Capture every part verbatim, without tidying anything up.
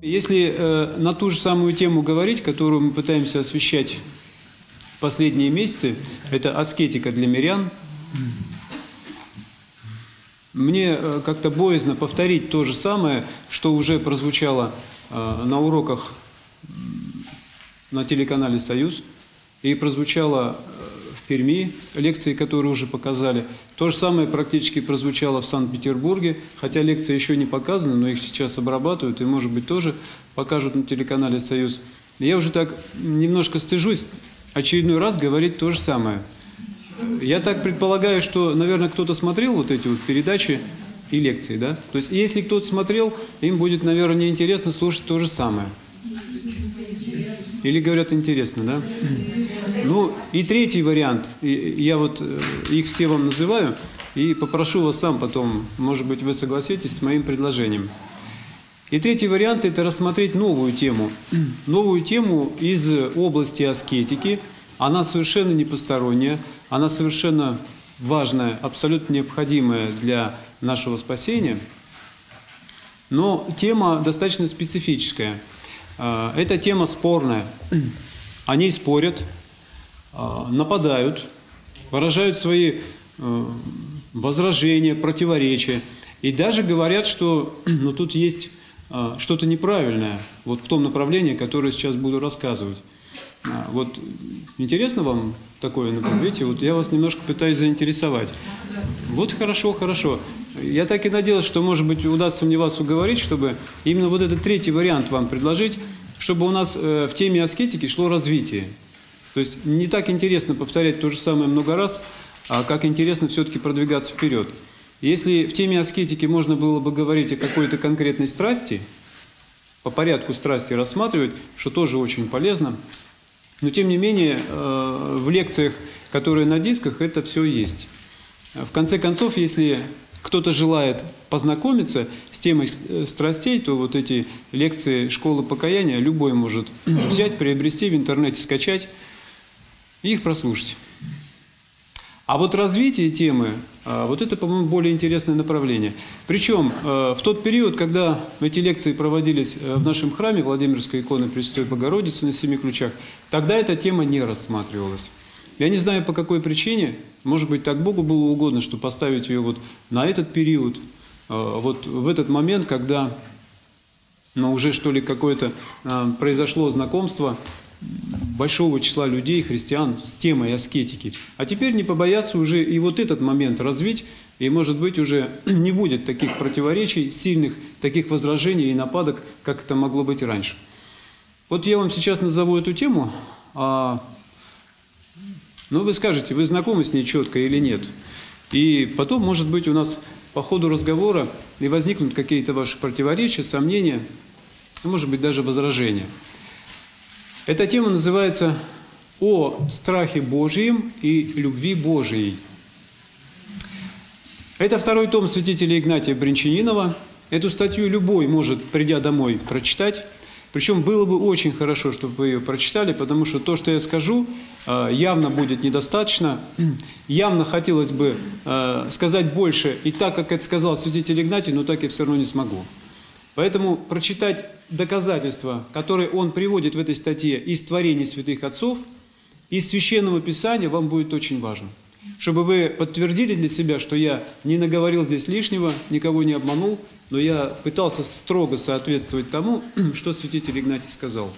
Если э, на ту же самую тему говорить, которую мы пытаемся освещать в последние месяцы, это аскетика для мирян, мне э, как-то боязно повторить то же самое, что уже прозвучало э, на уроках на телеканале «Союз» и прозвучало в Перми, лекции, которые уже показали. То же самое практически прозвучало в Санкт-Петербурге, хотя лекции еще не показаны, но их сейчас обрабатывают и, может быть, тоже покажут на телеканале «Союз». Я уже так немножко стыжусь очередной раз говорить то же самое. Я так предполагаю, что, наверное, кто-то смотрел вот эти вот передачи и лекции, да? То есть, если кто-то смотрел, им будет, наверное, неинтересно слушать то же самое. Или говорят, интересно, да? Ну, и третий вариант, я вот их все вам называю, и попрошу вас сам потом, может быть, вы согласитесь с моим предложением. И третий вариант – это рассмотреть новую тему. Новую тему из области аскетики. Она совершенно не посторонняя, она совершенно важная, абсолютно необходимая для нашего спасения. Но тема достаточно специфическая. Эта тема спорная. О ней спорят, нападают, выражают свои возражения, противоречия. И даже говорят, что ну, тут есть что-то неправильное вот в том направлении, которое сейчас буду рассказывать. Вот интересно вам такое направление? Вот я вас немножко пытаюсь заинтересовать. Вот хорошо, хорошо. Я так и надеялся, что, может быть, удастся мне вас уговорить, чтобы именно вот этот третий вариант вам предложить, чтобы у нас в теме аскетики шло развитие. То есть не так интересно повторять то же самое много раз, а как интересно все-таки продвигаться вперед. Если в теме аскетики можно было бы говорить о какой-то конкретной страсти, по порядку страсти рассматривать, что тоже очень полезно, но тем не менее в лекциях, которые на дисках, это все есть. В конце концов, если кто-то желает познакомиться с темой страстей, то вот эти лекции «Школы покаяния» любой может взять, приобрести в интернете, скачать и их прослушать. А вот развитие темы, вот это, по-моему, более интересное направление. Причем в тот период, когда эти лекции проводились в нашем храме Владимирской иконы Пресвятой Богородицы на Семи Ключах, тогда эта тема не рассматривалась. Я не знаю, по какой причине, может быть, так Богу было угодно, что поставить ее вот на этот период, вот в этот момент, когда ну, уже что ли какое-то произошло знакомство большого числа людей, христиан, с темой аскетики. А теперь не побояться уже и вот этот момент развить, и, может быть, уже не будет таких противоречий, сильных таких возражений и нападок, как это могло быть раньше. Вот я вам сейчас назову эту тему, а, ну, вы скажете, вы знакомы с ней четко или нет. И потом, может быть, у нас по ходу разговора и возникнут какие-то ваши противоречия, сомнения, может быть, даже возражения. Эта тема называется «О страхе Божьем и любви Божией». Это второй том святителя Игнатия Брянчанинова. Эту статью любой может, придя домой, прочитать. Причем было бы очень хорошо, чтобы вы ее прочитали, потому что то, что я скажу, явно будет недостаточно. Явно хотелось бы сказать больше, и так, как это сказал святитель Игнатий, но так я все равно не смогу. Поэтому прочитать доказательства, которые он приводит в этой статье из творений святых отцов, из Священного Писания, вам будет очень важно. Чтобы вы подтвердили для себя, что я не наговорил здесь лишнего, никого не обманул, но я пытался строго соответствовать тому, что святитель Игнатий сказал.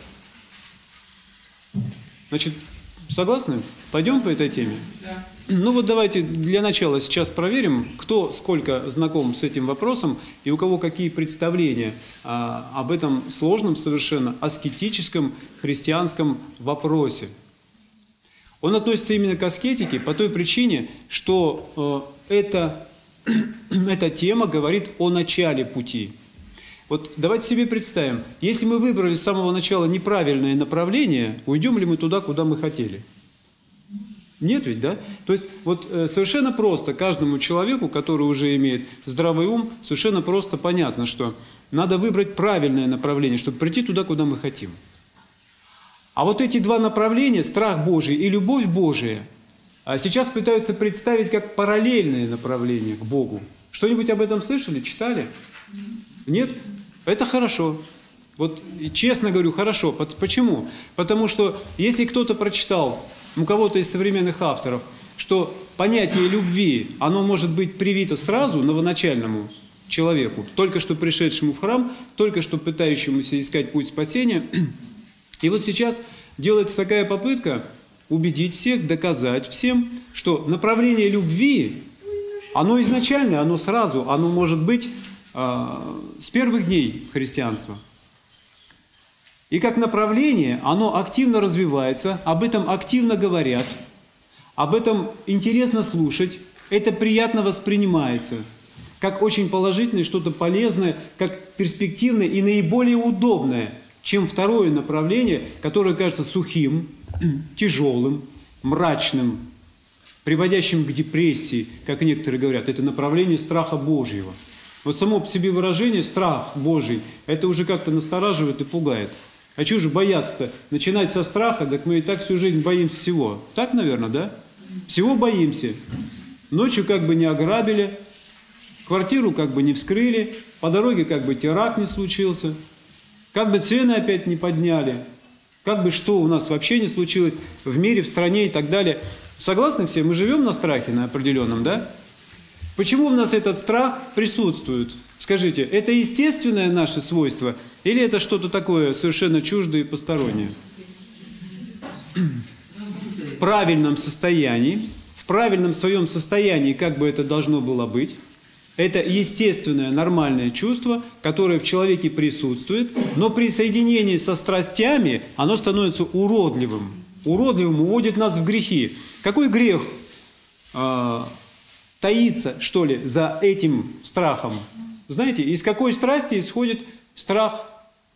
Значит, согласны? Пойдем по этой теме? Да. Ну вот давайте для начала сейчас проверим, кто сколько знаком с этим вопросом и у кого какие представления а, об этом сложном совершенно аскетическом христианском вопросе. Он относится именно к аскетике по той причине, что э, это, эта тема говорит о начале пути. Вот давайте себе представим, если мы выбрали с самого начала неправильное направление, уйдем ли мы туда, куда мы хотели? Нет ведь, да? То есть вот э, совершенно просто каждому человеку, который уже имеет здравый ум, совершенно просто понятно, что надо выбрать правильное направление, чтобы прийти туда, куда мы хотим. А вот эти два направления, страх Божий и любовь Божия, сейчас пытаются представить как параллельные направления к Богу. Что-нибудь об этом слышали, читали? Нет? Это хорошо. Вот честно говорю, хорошо. Почему? Потому что если кто-то прочитал, у кого-то из современных авторов, что понятие любви, оно может быть привито сразу новоначальному человеку, только что пришедшему в храм, только что пытающемуся искать путь спасения. И вот сейчас делается такая попытка убедить всех, доказать всем, что направление любви, оно изначально, оно сразу, оно может быть э, с первых дней христианства. И как направление оно активно развивается, об этом активно говорят, об этом интересно слушать, это приятно воспринимается, как очень положительное, что-то полезное, как перспективное и наиболее удобное, чем второе направление, которое кажется сухим, тяжелым, мрачным, приводящим к депрессии, как некоторые говорят. Это направление страха Божьего. Вот само по себе выражение «страх Божий» это уже как-то настораживает и пугает. А чего же бояться-то? Начинать со страха, так мы и так всю жизнь боимся всего. Так, наверное, да? Всего боимся. Ночью как бы не ограбили, квартиру как бы не вскрыли, по дороге как бы теракт не случился, как бы цены опять не подняли, как бы что у нас вообще не случилось в мире, в стране и так далее. Согласны все? Мы живем на страхе на определенном, да? Почему в нас этот страх присутствует? Скажите, это естественное наше свойство или это что-то такое совершенно чуждое и постороннее? В правильном состоянии, в правильном своем состоянии, как бы это должно было быть, это естественное, нормальное чувство, которое в человеке присутствует, но при соединении со страстями оно становится уродливым. Уродливым уводит нас в грехи. Какой грех э, таится, что ли, за этим страхом? Знаете, из какой страсти исходит страх?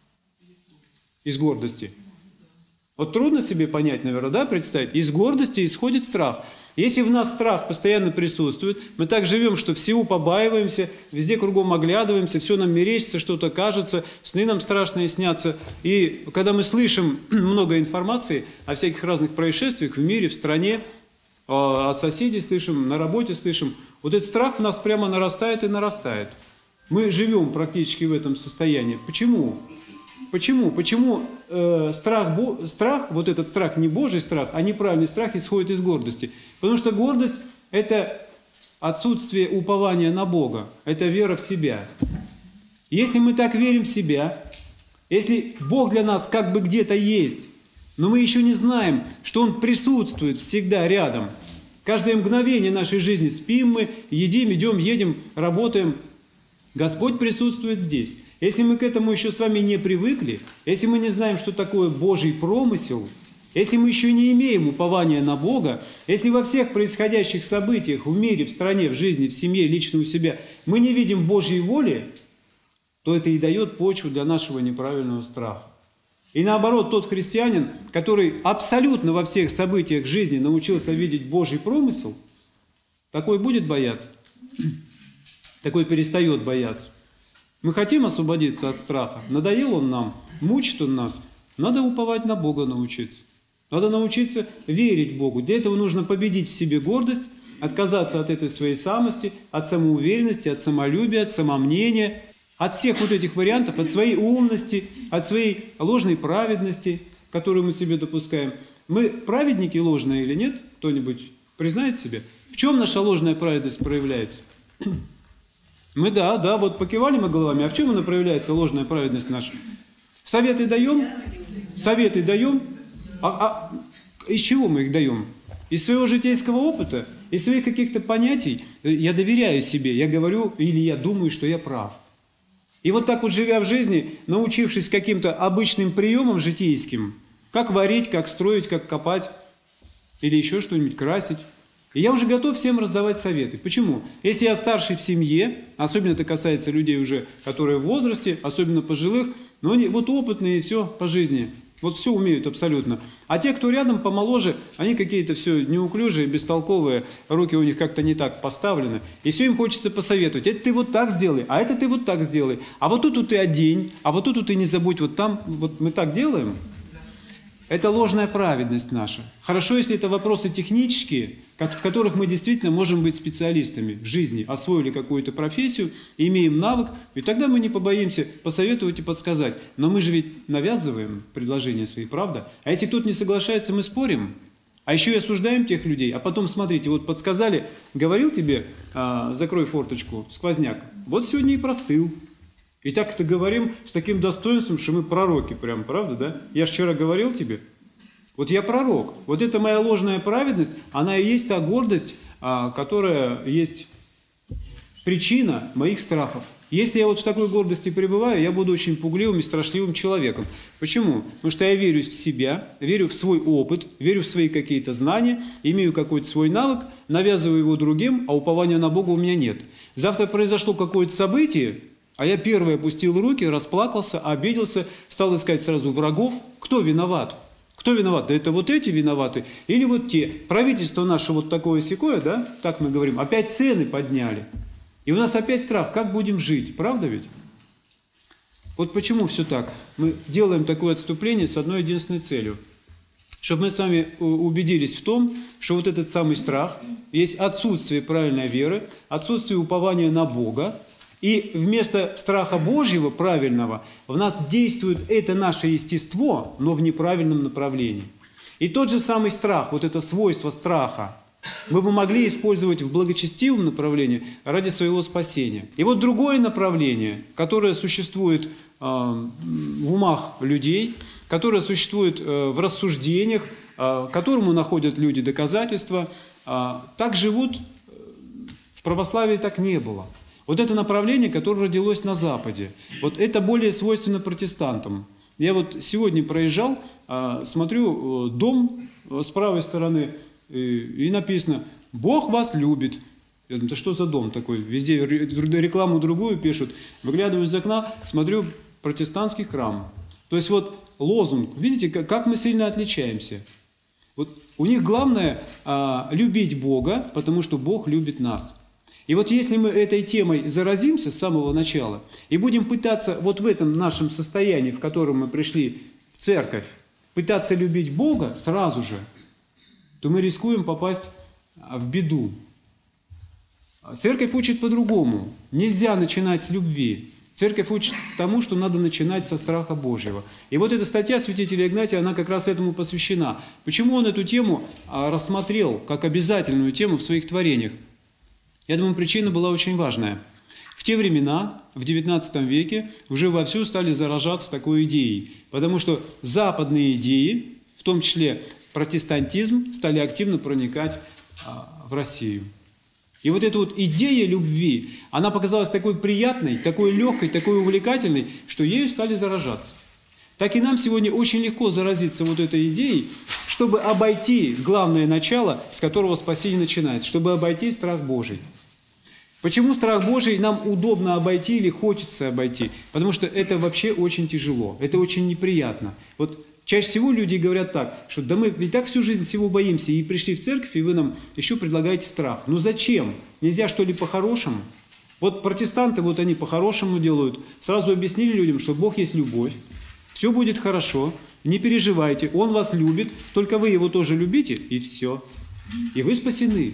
Из гордости. Вот трудно себе понять, наверное, да, представить? Из гордости исходит страх. Если в нас страх постоянно присутствует, мы так живем, что всего побаиваемся, везде кругом оглядываемся, все нам мерещится, что-то кажется, сны нам страшные снятся. И когда мы слышим много информации о всяких разных происшествиях в мире, в стране, от соседей слышим, на работе слышим, вот этот страх в нас прямо нарастает и нарастает. Мы живем практически в этом состоянии. Почему? Почему? Почему э, страх, бо, страх, вот этот страх, не Божий страх, а неправильный страх исходит из гордости? Потому что гордость – это отсутствие упования на Бога, это вера в себя. Если мы так верим в себя, если Бог для нас как бы где-то есть, но мы еще не знаем, что Он присутствует всегда рядом, каждое мгновение нашей жизни спим мы, едим, идем, едем, работаем, Господь присутствует здесь. Если мы к этому еще с вами не привыкли, если мы не знаем, что такое Божий промысел, если мы еще не имеем упования на Бога, если во всех происходящих событиях в мире, в стране, в жизни, в семье, лично у себя мы не видим Божьей воли, то это и дает почву для нашего неправильного страха. И наоборот, тот христианин, который абсолютно во всех событиях жизни научился видеть Божий промысел, такой будет бояться, такой перестает бояться. Мы хотим освободиться от страха. Надоел он нам, мучит он нас. Надо уповать на Бога научиться. Надо научиться верить Богу. Для этого нужно победить в себе гордость, отказаться от этой своей самости, от самоуверенности, от самолюбия, от самомнения, от всех вот этих вариантов, от своей умности, от своей ложной праведности, которую мы себе допускаем. Мы праведники ложные или нет? Кто-нибудь признает себе? В чем наша ложная праведность проявляется? Мы, да, да, вот покивали мы головами, а в чем она проявляется, ложная праведность наша? Советы даем? Советы даем? А, а из чего мы их даем? Из своего житейского опыта? Из своих каких-то понятий? Я доверяю себе, я говорю или я думаю, что я прав. И вот так вот, живя в жизни, научившись каким-то обычным приемам житейским, как варить, как строить, как копать, или еще что-нибудь красить, и я уже готов всем раздавать советы. Почему? Если я старший в семье, особенно это касается людей уже, которые в возрасте, особенно пожилых, но они вот опытные, все по жизни, вот все умеют абсолютно. А те, кто рядом помоложе, они какие-то все неуклюжие, бестолковые, руки у них как-то не так поставлены. И все им хочется посоветовать. Это ты вот так сделай, а это ты вот так сделай. А вот тут вот ты одень, а вот тут вот ты не забудь, вот там, вот мы так делаем. это ложная праведность наша. Хорошо, если это вопросы технические, в которых мы действительно можем быть специалистами в жизни, освоили какую-то профессию, имеем навык, и тогда мы не побоимся посоветовать и подсказать. Но мы же ведь навязываем предложения свои, правда? А если кто-то не соглашается, мы спорим. А еще и осуждаем тех людей. А потом, смотрите, вот подсказали, говорил тебе, а, закрой форточку, сквозняк. Вот сегодня и простыл. И так это говорим с таким достоинством, что мы пророки прям, правда, да? Я же вчера говорил тебе, вот я пророк. Вот это моя ложная праведность, она и есть та гордость, а, которая есть причина моих страхов. Если я вот в такой гордости пребываю, я буду очень пугливым и страшливым человеком. Почему? Потому что я верю в себя, верю в свой опыт, верю в свои какие-то знания, имею какой-то свой навык, навязываю его другим, а упования на Бога у меня нет. Завтра произошло какое-то событие, а я первый опустил руки, расплакался, обиделся, стал искать сразу врагов. Кто виноват? Кто виноват? Да это вот эти виноваты или вот те. Правительство наше вот такое-сякое, да, так мы говорим, опять цены подняли. И у нас опять страх, как будем жить, правда ведь? Вот почему все так? Мы делаем такое отступление с одной единственной целью. Чтобы мы сами убедились в том, что вот этот самый страх есть отсутствие правильной веры, отсутствие упования на Бога, и вместо страха Божьего, правильного, в нас действует это наше естество, но в неправильном направлении. И тот же самый страх, вот это свойство страха, мы бы могли использовать в благочестивом направлении ради своего спасения. И вот другое направление, которое существует э, в умах людей, которое существует э, в рассуждениях, э, которому находят люди доказательства, э, так живут, в православии так не было. Вот это направление, которое родилось на Западе, вот это более свойственно протестантам. Я вот сегодня проезжал, э, смотрю, дом с правой стороны, и написано «Бог вас любит». Я думаю, да что за дом такой? Везде рекламу другую пишут. Выглядываю из окна, смотрю протестантский храм. То есть вот лозунг. Видите, как мы сильно отличаемся. Вот у них главное а, любить Бога, потому что Бог любит нас. И вот если мы этой темой заразимся с самого начала и будем пытаться вот в этом нашем состоянии, в котором мы пришли в церковь, пытаться любить Бога сразу же, то мы рискуем попасть в беду. Церковь учит по-другому. Нельзя начинать с любви. Церковь учит тому, что надо начинать со страха Божьего. И вот эта статья святителя Игнатия, она как раз этому посвящена. Почему он эту тему рассмотрел как обязательную тему в своих творениях? Я думаю, причина была очень важная. В те времена, в девятнадцатом веке, уже вовсю стали заражаться такой идеей. Потому что западные идеи, в том числе протестантизм, стали активно проникать а, в Россию. И вот эта вот идея любви, она показалась такой приятной, такой легкой, такой увлекательной, что ею стали заражаться. Так и нам сегодня очень легко заразиться вот этой идеей, чтобы обойти главное начало, с которого спасение начинается, чтобы обойти страх Божий. Почему страх Божий нам удобно обойти или хочется обойти? Потому что это вообще очень тяжело, это очень неприятно. Вот чаще всего люди говорят так, что да мы и так всю жизнь всего боимся, и пришли в церковь, и вы нам еще предлагаете страх. Ну зачем? Нельзя что ли по-хорошему? Вот протестанты, вот они по-хорошему делают. Сразу объяснили людям, что Бог есть любовь, все будет хорошо, не переживайте, Он вас любит, только вы Его тоже любите, и все. И вы спасены.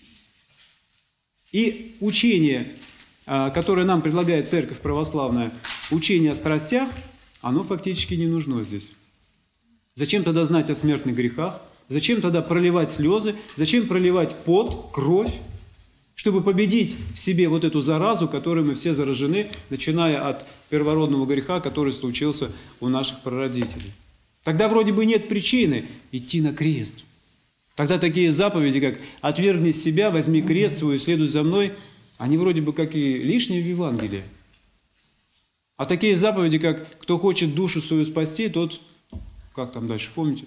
И учение, которое нам предлагает Церковь Православная, учение о страстях, оно фактически не нужно здесь. Зачем тогда знать о смертных грехах? Зачем тогда проливать слезы? Зачем проливать пот, кровь? Чтобы победить в себе вот эту заразу, которой мы все заражены, начиная от первородного греха, который случился у наших прародителей. Тогда вроде бы нет причины идти на крест. Тогда такие заповеди, как «отвергни себя, возьми крест свой и следуй за мной», они вроде бы как и лишние в Евангелии. А такие заповеди, как «кто хочет душу свою спасти, тот…» Как там дальше, помните?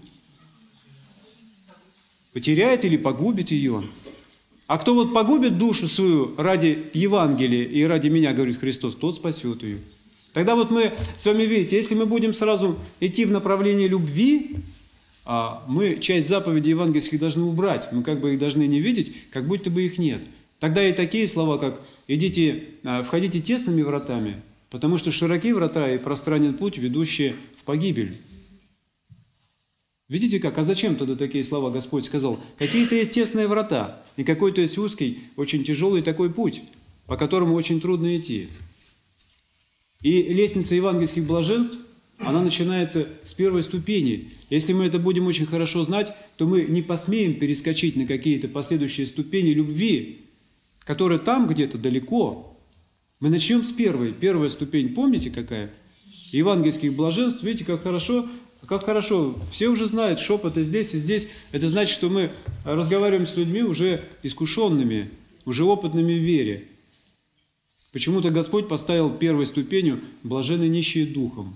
Потеряет или погубит ее. А кто вот погубит душу свою ради Евангелия и ради меня, говорит Христос, тот спасет ее. Тогда вот мы с вами видите, если мы будем сразу идти в направлении любви, мы часть заповедей евангельских должны убрать. Мы как бы их должны не видеть, как будто бы их нет. Тогда и такие слова, как «идите, входите тесными вратами, потому что широки врата и пространен путь, ведущий в погибель». Видите как? А зачем тогда такие слова Господь сказал? Какие-то есть тесные врата, и какой-то есть узкий, очень тяжелый такой путь, по которому очень трудно идти. И лестница евангельских блаженств, она начинается с первой ступени. Если мы это будем очень хорошо знать, то мы не посмеем перескочить на какие-то последующие ступени любви, которые там где-то далеко. Мы начнем с первой. Первая ступень, помните какая? Евангельских блаженств, видите, как хорошо, как хорошо. Все уже знают, шепот и здесь, и здесь. Это значит, что мы разговариваем с людьми уже искушенными, уже опытными в вере. Почему-то Господь поставил первой ступенью блаженны нищие духом.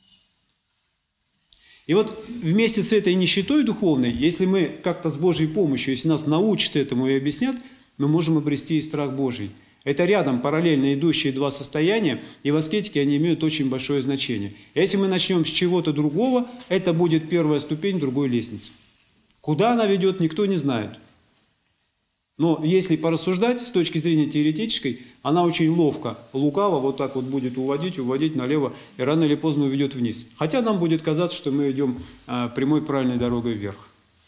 И вот вместе с этой нищетой духовной, если мы как-то с Божьей помощью, если нас научат этому и объяснят, мы можем обрести и страх Божий. Это рядом параллельно идущие два состояния, и в аскетике они имеют очень большое значение. Если мы начнем с чего-то другого, это будет первая ступень другой лестницы. Куда она ведет, никто не знает. Но если порассуждать с точки зрения теоретической, она очень ловко, лукаво вот так вот будет уводить, уводить налево, и рано или поздно уведет вниз. Хотя нам будет казаться, что мы идем прямой правильной дорогой вверх.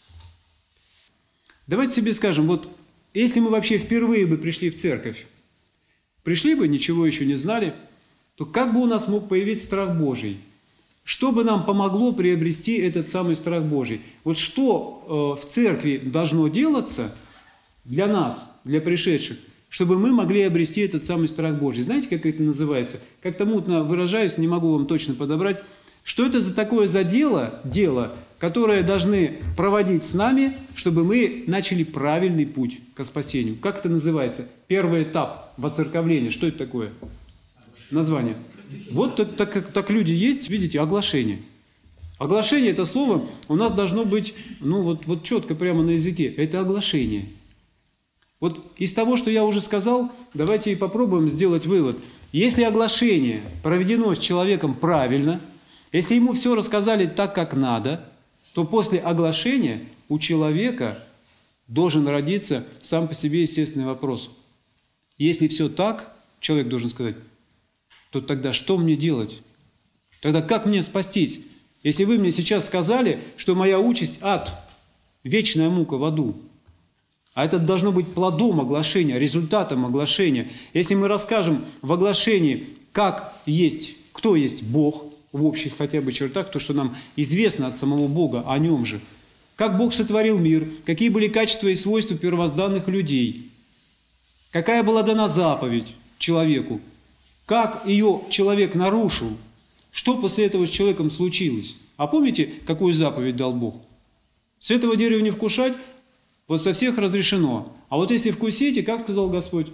Давайте себе скажем, вот если мы вообще впервые бы пришли в церковь, пришли бы, ничего еще не знали, то как бы у нас мог появиться страх Божий? Что бы нам помогло приобрести этот самый страх Божий? Вот что в церкви должно делаться для нас, для пришедших, чтобы мы могли обрести этот самый страх Божий? Знаете, как это называется? Как-то мутно выражаюсь, не могу вам точно подобрать. Что это за такое за дело, дело, которое должны проводить с нами, чтобы мы начали правильный путь к спасению? Как это называется? Первый этап воцерковления. Что это такое? Название. Вот так, так, так люди есть, видите, оглашение. Оглашение, это слово у нас должно быть, ну вот, вот четко прямо на языке. Это оглашение. Вот из того, что я уже сказал, давайте и попробуем сделать вывод. Если оглашение проведено с человеком правильно, если ему все рассказали так, как надо, то после оглашения у человека должен родиться сам по себе естественный вопрос. Если все так, человек должен сказать, то тогда что мне делать? Тогда как мне спастись? Если вы мне сейчас сказали, что моя участь – ад, вечная мука в аду, а это должно быть плодом оглашения, результатом оглашения. Если мы расскажем в оглашении, как есть, кто есть Бог, в общих хотя бы чертах, то, что нам известно от самого Бога, о нем же. Как Бог сотворил мир, какие были качества и свойства первозданных людей, какая была дана заповедь человеку, как ее человек нарушил, что после этого с человеком случилось. А помните, какую заповедь дал Бог? С этого дерева не вкушать, вот со всех разрешено. А вот если вкусите, как сказал Господь?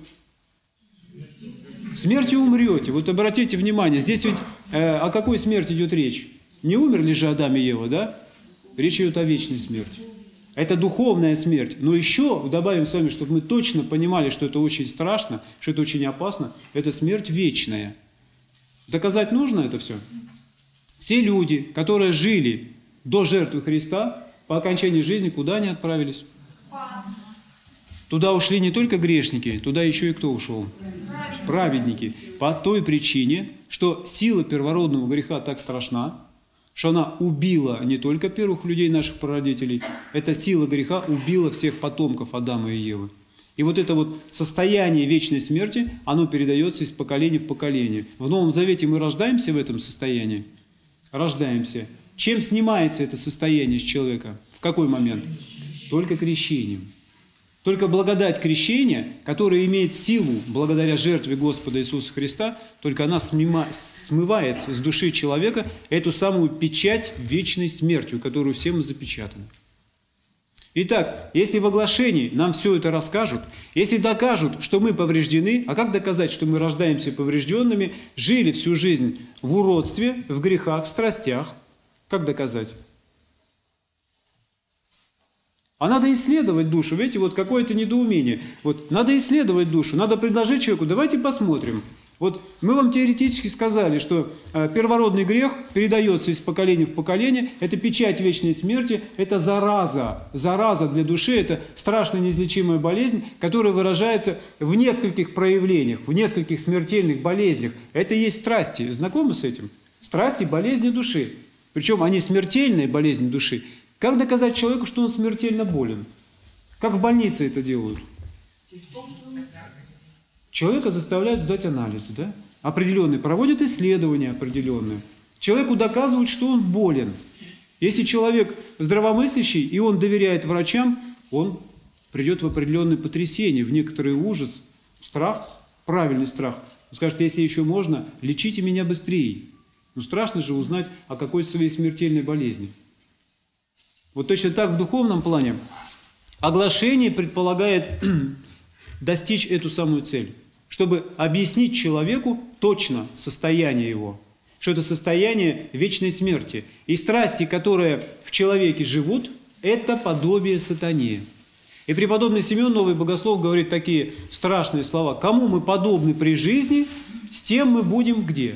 Смертью умрете. Вот обратите внимание, здесь ведь э, о какой смерти идет речь? Не умерли же Адам и Ева, да? Речь идет о вечной смерти. Это духовная смерть. Но еще добавим с вами, чтобы мы точно понимали, что это очень страшно, что это очень опасно. Это смерть вечная. Доказать нужно это все? Все люди, которые жили до жертвы Христа, по окончании жизни куда они отправились? Туда ушли не только грешники, туда еще и кто ушел? Праведники. По той причине, что сила первородного греха так страшна, что она убила не только первых людей, наших прародителей, эта сила греха убила всех потомков Адама и Евы. И вот это вот состояние вечной смерти, оно передается из поколения в поколение. В Новом Завете мы рождаемся в этом состоянии? Рождаемся. Чем снимается это состояние с человека? В какой момент? Только крещением. Только благодать крещения, которая имеет силу благодаря жертве Господа Иисуса Христа, только она смывает с души человека эту самую печать вечной смертью, которую все мы запечатаны. Итак, если в оглашении нам все это расскажут, если докажут, что мы повреждены, а как доказать, что мы рождаемся поврежденными, жили всю жизнь в уродстве, в грехах, в страстях, как доказать? А надо исследовать душу. Видите, вот какое-то недоумение. Вот надо исследовать душу, надо предложить человеку, давайте посмотрим. Вот мы вам теоретически сказали, что э, первородный грех передается из поколения в поколение, это печать вечной смерти, это зараза, зараза для души, это страшная неизлечимая болезнь, которая выражается в нескольких проявлениях, в нескольких смертельных болезнях. Это и есть страсти. Знакомы с этим? Страсти, болезни души. Причем они смертельные болезни души. Как доказать человеку, что он смертельно болен? Как в больнице это делают? Человека заставляют сдать анализы, да? Определенные, проводят исследования определенные. Человеку доказывают, что он болен. Если человек здравомыслящий, и он доверяет врачам, он придет в определенное потрясение, в некоторый ужас, страх, правильный страх. Он скажет, если еще можно, лечите меня быстрее. Ну страшно же узнать о какой-то своей смертельной болезни. Вот точно так в духовном плане оглашение предполагает достичь эту самую цель, чтобы объяснить человеку точно состояние его, что это состояние вечной смерти. И страсти, которые в человеке живут, это подобие сатане. И преподобный Симеон, новый богослов, говорит такие страшные слова. Кому мы подобны при жизни, с тем мы будем где?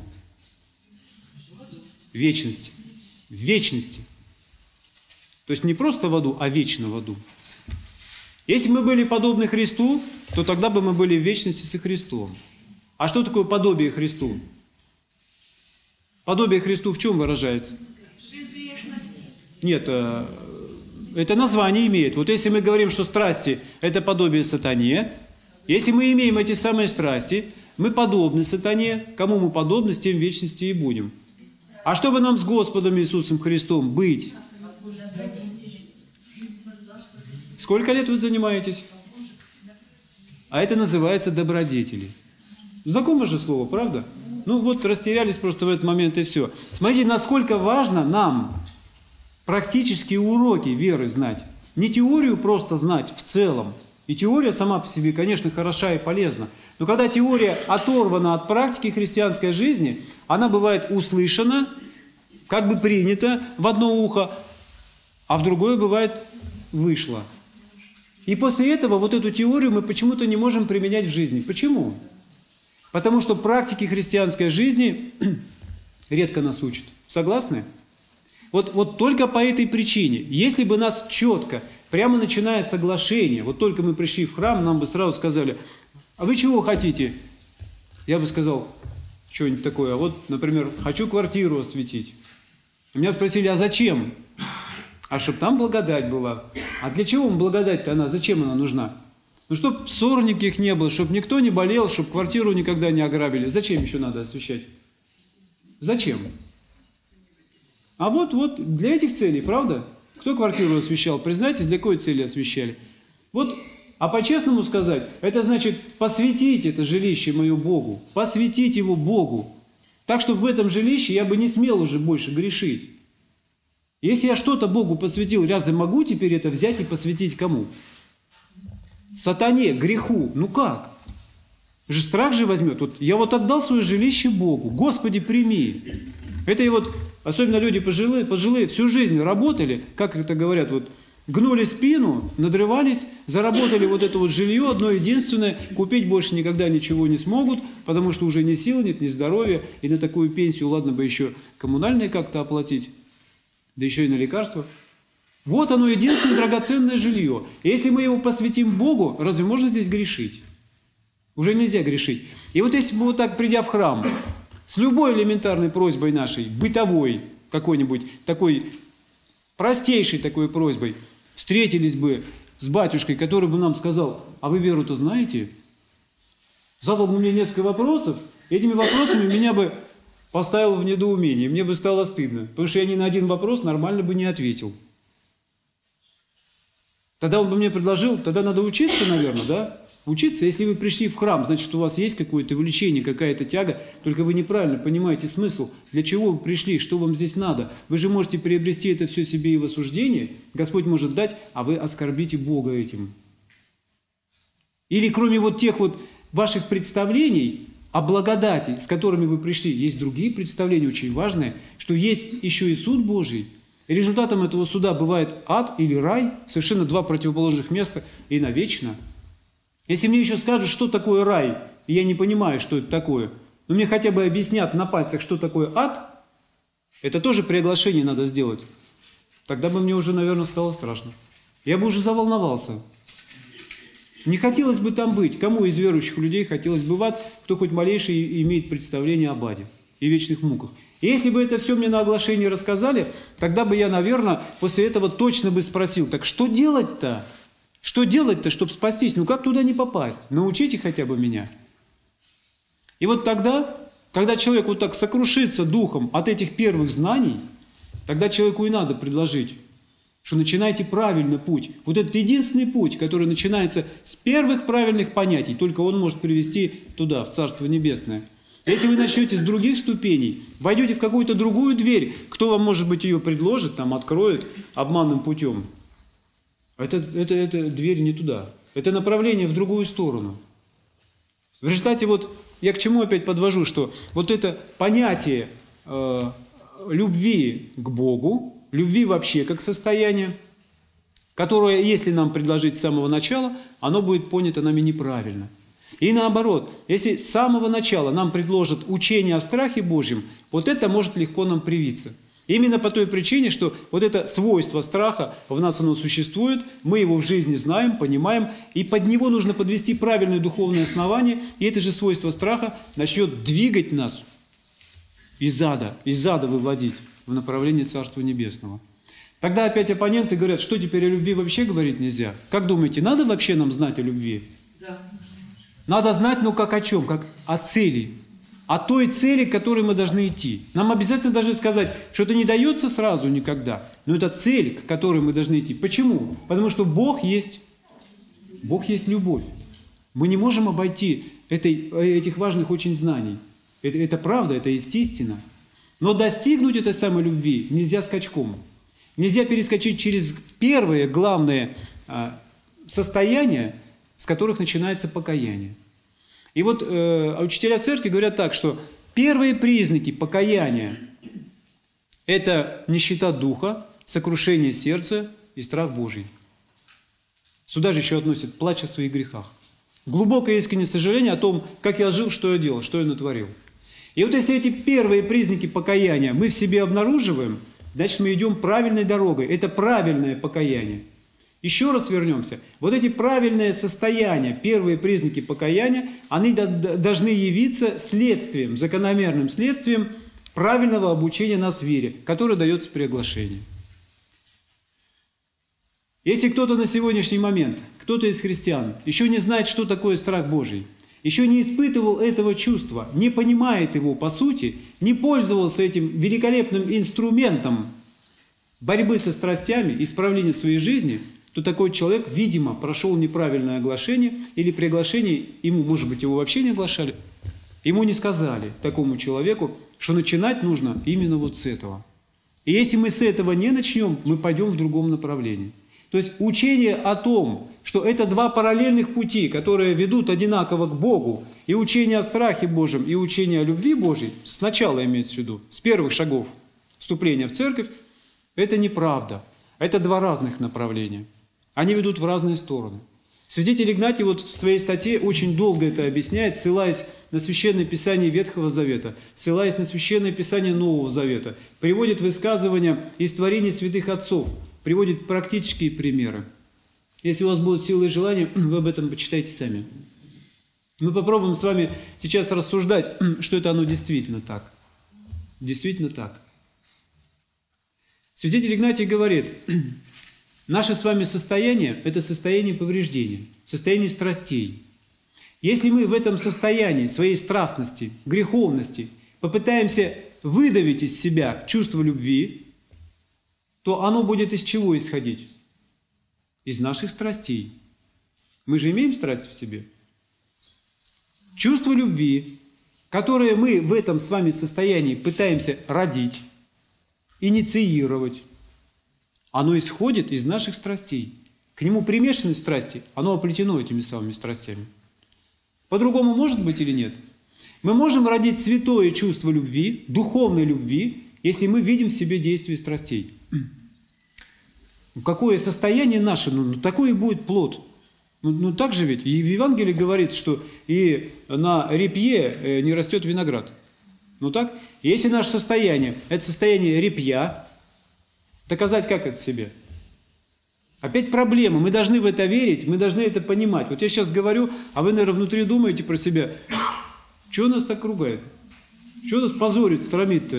В вечности. В вечности. То есть не просто в аду, а вечно в аду. Если мы были подобны Христу, то тогда бы мы были в вечности со Христом. А что такое подобие Христу? Подобие Христу в чем выражается? Нет, это название имеет. Вот если мы говорим, что страсти – это подобие сатане, если мы имеем эти самые страсти, мы подобны сатане, кому мы подобны, с тем в вечности и будем. А чтобы нам с Господом Иисусом Христом быть? Сколько лет вы занимаетесь? А это называется добродетели. Знакомо же слово, правда? Ну вот растерялись просто в этот момент и все. Смотрите, насколько важно нам практические уроки веры знать. Не теорию просто знать в целом. И теория сама по себе, конечно, хороша и полезна. Но когда теория оторвана от практики христианской жизни, она бывает услышана, как бы принята в одно ухо, а в другое бывает вышла. И после этого вот эту теорию мы почему-то не можем применять в жизни. Почему? Потому что практики христианской жизни редко нас учат. Согласны? Вот, вот только по этой причине. Если бы нас четко, прямо начиная с соглашения, вот только мы пришли в храм, нам бы сразу сказали, а вы чего хотите? Я бы сказал что-нибудь такое. А вот, например, хочу квартиру осветить. Меня спросили, а зачем? А чтобы там благодать была. А для чего вам благодать-то она? Зачем она нужна? Ну, чтобы ссор никаких не было, чтобы никто не болел, чтобы квартиру никогда не ограбили. Зачем еще надо освещать? Зачем? А вот, вот для этих целей, правда? Кто квартиру освещал? Признайтесь, для какой цели освещали? Вот, а по-честному сказать, это значит посвятить это жилище мое Богу. Посвятить его Богу. Так, чтобы в этом жилище я бы не смел уже больше грешить. Если я что-то Богу посвятил, разве могу теперь это взять и посвятить кому? Сатане, греху. Ну как? Же страх же возьмет. Вот я вот отдал свое жилище Богу. Господи, прими. Это и вот, особенно люди пожилые, пожилые всю жизнь работали, как это говорят, вот гнули спину, надрывались, заработали вот это вот жилье, одно единственное, купить больше никогда ничего не смогут, потому что уже ни сил нет, ни здоровья, и на такую пенсию, ладно бы еще коммунальные как-то оплатить, да еще и на лекарства. Вот оно, единственное драгоценное жилье. И если мы его посвятим Богу, разве можно здесь грешить? Уже нельзя грешить. И вот если бы вот так, придя в храм, с любой элементарной просьбой нашей, бытовой, какой-нибудь такой, простейшей такой просьбой, встретились бы с батюшкой, который бы нам сказал, а вы веру-то знаете? Задал бы мне несколько вопросов, и этими вопросами меня бы поставил в недоумение, мне бы стало стыдно, потому что я ни на один вопрос нормально бы не ответил. Тогда он бы мне предложил, тогда надо учиться, наверное, да? Учиться, если вы пришли в храм, значит, у вас есть какое-то влечение, какая-то тяга, только вы неправильно понимаете смысл, для чего вы пришли, что вам здесь надо. Вы же можете приобрести это все себе и в осуждение, Господь может дать, а вы оскорбите Бога этим. Или кроме вот тех вот ваших представлений о благодати, с которыми вы пришли, есть другие представления очень важные, что есть еще и суд Божий. И результатом этого суда бывает ад или рай, совершенно два противоположных места, и навечно. Если мне еще скажут, что такое рай, и я не понимаю, что это такое, но мне хотя бы объяснят на пальцах, что такое ад, это тоже приглашение надо сделать. Тогда бы мне уже, наверное, стало страшно. Я бы уже заволновался. Не хотелось бы там быть. Кому из верующих людей хотелось бы в ад, кто хоть малейшее имеет представление об аде и вечных муках? И если бы это все мне на оглашении рассказали, тогда бы я, наверное, после этого точно бы спросил, так что делать-то? Что делать-то, чтобы спастись? Ну как туда не попасть? Научите хотя бы меня. И вот тогда, когда человек вот так сокрушится духом от этих первых знаний, тогда человеку и надо предложить, что начинайте правильный путь. Вот этот единственный путь, который начинается с первых правильных понятий, только он может привести туда, в Царство Небесное. Если вы начнете с других ступеней, войдете в какую-то другую дверь, кто вам, может быть, ее предложит, там, откроет обманным путем, это, это, это дверь не туда. Это направление в другую сторону. В результате вот я к чему опять подвожу, что вот это понятие э, любви к Богу, любви вообще как состояние, которое, если нам предложить с самого начала, оно будет понято нами неправильно. И наоборот, если с самого начала нам предложат учение о страхе Божьем, вот это может легко нам привиться. Именно по той причине, что вот это свойство страха, в нас оно существует, мы его в жизни знаем, понимаем, и под него нужно подвести правильное духовное основание, и это же свойство страха начнет двигать нас из ада, из ада выводить в направлении Царства Небесного. Тогда опять оппоненты говорят, что теперь о любви вообще говорить нельзя. Как думаете, надо вообще нам знать о любви? Да. Надо знать, ну как о чем? Как о цели. О той цели, к которой мы должны идти. Нам обязательно должны сказать, что это не дается сразу никогда, но это цель, к которой мы должны идти. Почему? Потому что Бог есть, Бог есть любовь. Мы не можем обойти этой, этих важных очень знаний. Это, это правда, это естественно. Но достигнуть этой самой любви нельзя скачком. Нельзя перескочить через первое главное а, состояние, с которых начинается покаяние. И вот э, учителя церкви говорят так, что первые признаки покаяния – это нищета духа, сокрушение сердца и страх Божий. Сюда же еще относят плач о своих грехах. Глубокое искреннее сожаление о том, как я жил, что я делал, что я натворил. И вот если эти первые признаки покаяния мы в себе обнаруживаем, значит мы идем правильной дорогой. Это правильное покаяние. Еще раз вернемся. Вот эти правильные состояния, первые признаки покаяния, они должны явиться следствием, закономерным следствием правильного обучения нас вере, которое дается при оглашении. Если кто-то на сегодняшний момент, кто-то из христиан, еще не знает, что такое страх Божий, еще не испытывал этого чувства, не понимает его по сути, не пользовался этим великолепным инструментом борьбы со страстями, исправления своей жизни, то такой человек, видимо, прошел неправильное оглашение, или при оглашении ему, может быть, его вообще не оглашали, ему не сказали, такому человеку, что начинать нужно именно вот с этого. И если мы с этого не начнем, мы пойдем в другом направлении. То есть учение о том, что это два параллельных пути, которые ведут одинаково к Богу, и учение о страхе Божьем, и учение о любви Божьей, сначала имеется в виду, с первых шагов вступления в церковь, это неправда. Это два разных направления. Они ведут в разные стороны. Святитель Игнатий вот в своей статье очень долго это объясняет, ссылаясь на Священное Писание Ветхого Завета, ссылаясь на Священное Писание Нового Завета, приводит высказывания из творений святых отцов, приводит практические примеры. Если у вас будут силы и желания, вы об этом почитайте сами. Мы попробуем с вами сейчас рассуждать, что это оно действительно так. Действительно так. Святитель Игнатий говорит, наше с вами состояние – это состояние повреждения, состояние страстей. Если мы в этом состоянии своей страстности, греховности попытаемся выдавить из себя чувство любви, то оно будет из чего исходить? Из наших страстей. Мы же имеем страсть в себе. Чувство любви, которое мы в этом с вами состоянии пытаемся родить, инициировать, оно исходит из наших страстей. К нему примешаны страсти, оно оплетено этими самыми страстями. По-другому может быть или нет? Мы можем родить святое чувство любви, духовной любви, если мы видим в себе действие страстей. Какое состояние наше, ну, такой и будет плод. Ну, ну так же ведь. И в Евангелии говорится, что и на репье не растет виноград. Ну так? Если наше состояние, это состояние репья, доказать как это себе? Опять проблема. Мы должны в это верить, мы должны это понимать. Вот я сейчас говорю, а вы, наверное, внутри думаете про себя, что нас так ругают? Что нас позорит, срамит-то?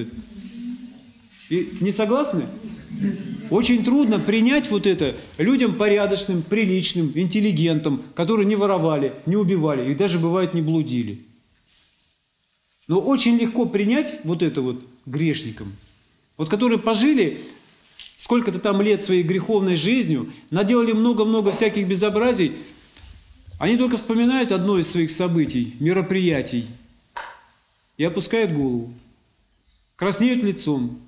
И не согласны? Очень трудно принять вот это людям порядочным, приличным, интеллигентам, которые не воровали, не убивали и даже, бывает, не блудили. Но очень легко принять вот это вот грешникам, вот которые пожили сколько-то там лет своей греховной жизнью, наделали много-много всяких безобразий, они только вспоминают одно из своих событий, мероприятий, и опускают голову, краснеют лицом.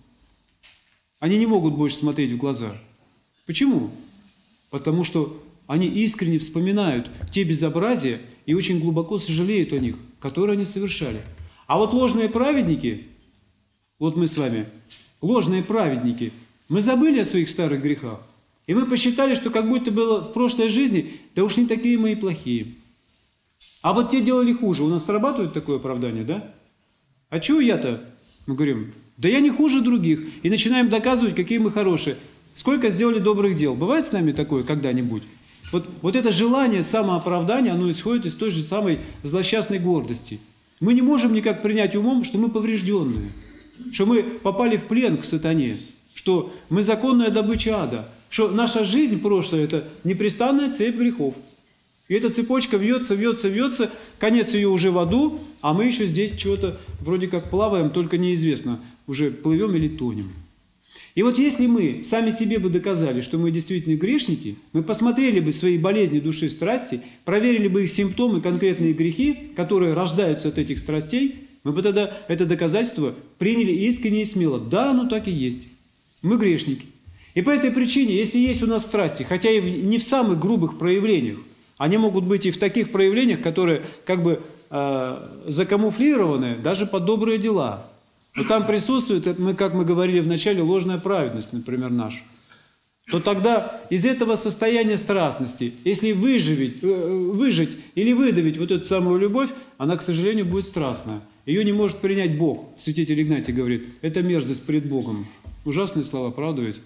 Они не могут больше смотреть в глаза. Почему? Потому что они искренне вспоминают те безобразия и очень глубоко сожалеют о них, которые они совершали. А вот ложные праведники, вот мы с вами, ложные праведники, мы забыли о своих старых грехах. И мы посчитали, что как будто было в прошлой жизни, да уж не такие мы и плохие. А вот те делали хуже. У нас срабатывает такое оправдание, да? А чего я-то? Мы говорим, да я не хуже других. И начинаем доказывать, какие мы хорошие. Сколько сделали добрых дел. Бывает с нами такое когда-нибудь? Вот, вот это желание самооправдания, оно исходит из той же самой злосчастной гордости. Мы не можем никак принять умом, что мы поврежденные, что мы попали в плен к сатане, что мы законная добыча ада, что наша жизнь прошлая – это непрестанная цепь грехов. И эта цепочка вьется, вьется, вьется, конец ее уже в аду, а мы еще здесь чего-то вроде как плаваем, только неизвестно, уже плывем или тонем. И вот если мы сами себе бы доказали, что мы действительно грешники, мы посмотрели бы свои болезни души, страсти, проверили бы их симптомы, конкретные грехи, которые рождаются от этих страстей, мы бы тогда это доказательство приняли искренне и смело. Да, оно так и есть. Мы грешники. И по этой причине, если есть у нас страсти, хотя и не в самых грубых проявлениях, они могут быть и в таких проявлениях, которые как бы э, закамуфлированы даже под добрые дела. Но там присутствует, мы, как мы говорили в начале, ложная праведность, например, наша. То тогда из этого состояния страстности, если выживить, выжить или выдавить вот эту самую любовь, она, к сожалению, будет страстная. Ее не может принять Бог. Святитель Игнатий говорит, это мерзость пред Богом. Ужасные слова, правда ведь?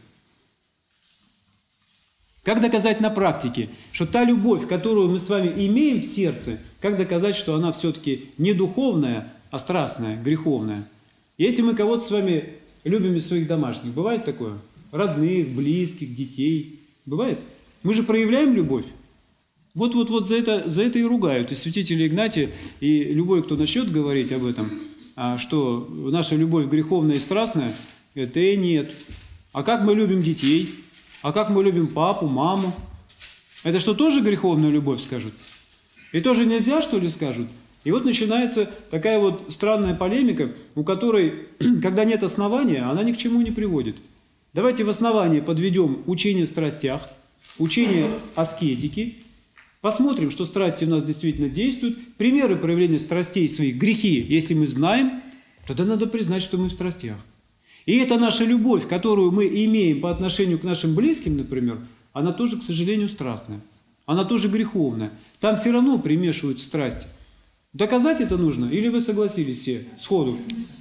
Как доказать на практике, что та любовь, которую мы с вами имеем в сердце, как доказать, что она все-таки не духовная, а страстная, греховная? Если мы кого-то с вами любим из своих домашних, бывает такое? Родных, близких, детей. Бывает? Мы же проявляем любовь. Вот-вот-вот за это, за это и ругают. И святитель Игнатий, и любой, кто начнет говорить об этом, что наша любовь греховная и страстная, это и нет. А как мы любим детей? А как мы любим папу, маму? Это что, тоже греховная любовь, скажут? И тоже нельзя, что ли, скажут? И вот начинается такая вот странная полемика, у которой, когда нет основания, она ни к чему не приводит. Давайте в основании подведем учение о страстях, учение аскетики, посмотрим, что страсти у нас действительно действуют, примеры проявления страстей своих, грехи, если мы знаем, тогда надо признать, что мы в страстях. И эта наша любовь, которую мы имеем по отношению к нашим близким, например, она тоже, к сожалению, страстная. Она тоже греховная. Там все равно примешиваются страсти. Доказать это нужно? Или вы согласились все сходу?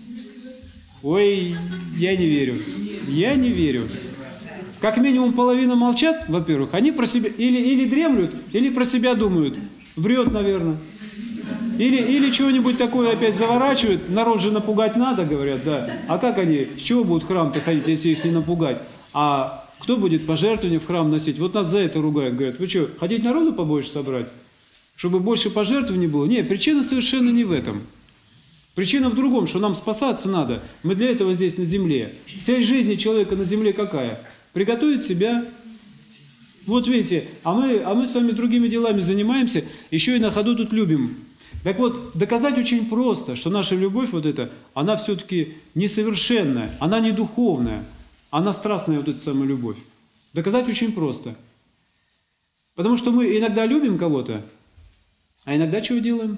Ой, я не верю. Я не верю. Как минимум половина молчат, во-первых. Они про себя или, или дремлют, или про себя думают. Врет, наверное. Или, или чего-нибудь такое опять заворачивают. Народ же напугать надо, говорят, да. А как они, с чего будут в храм-то ходить, если их не напугать? А кто будет пожертвования в храм носить? Вот нас за это ругают. Говорят, вы что, хотите народу побольше собрать? Чтобы больше пожертвований было? Нет, причина совершенно не в этом. Причина в другом, что нам спасаться надо. Мы для этого здесь на земле. Цель жизни человека на земле какая? Приготовить себя. Вот видите, а мы, а мы с вами другими делами занимаемся, еще и на ходу тут любим. Так вот, доказать очень просто, что наша любовь вот эта, она все-таки несовершенная, она не духовная, она страстная вот эта самая любовь. Доказать очень просто. Потому что мы иногда любим кого-то, а иногда чего делаем?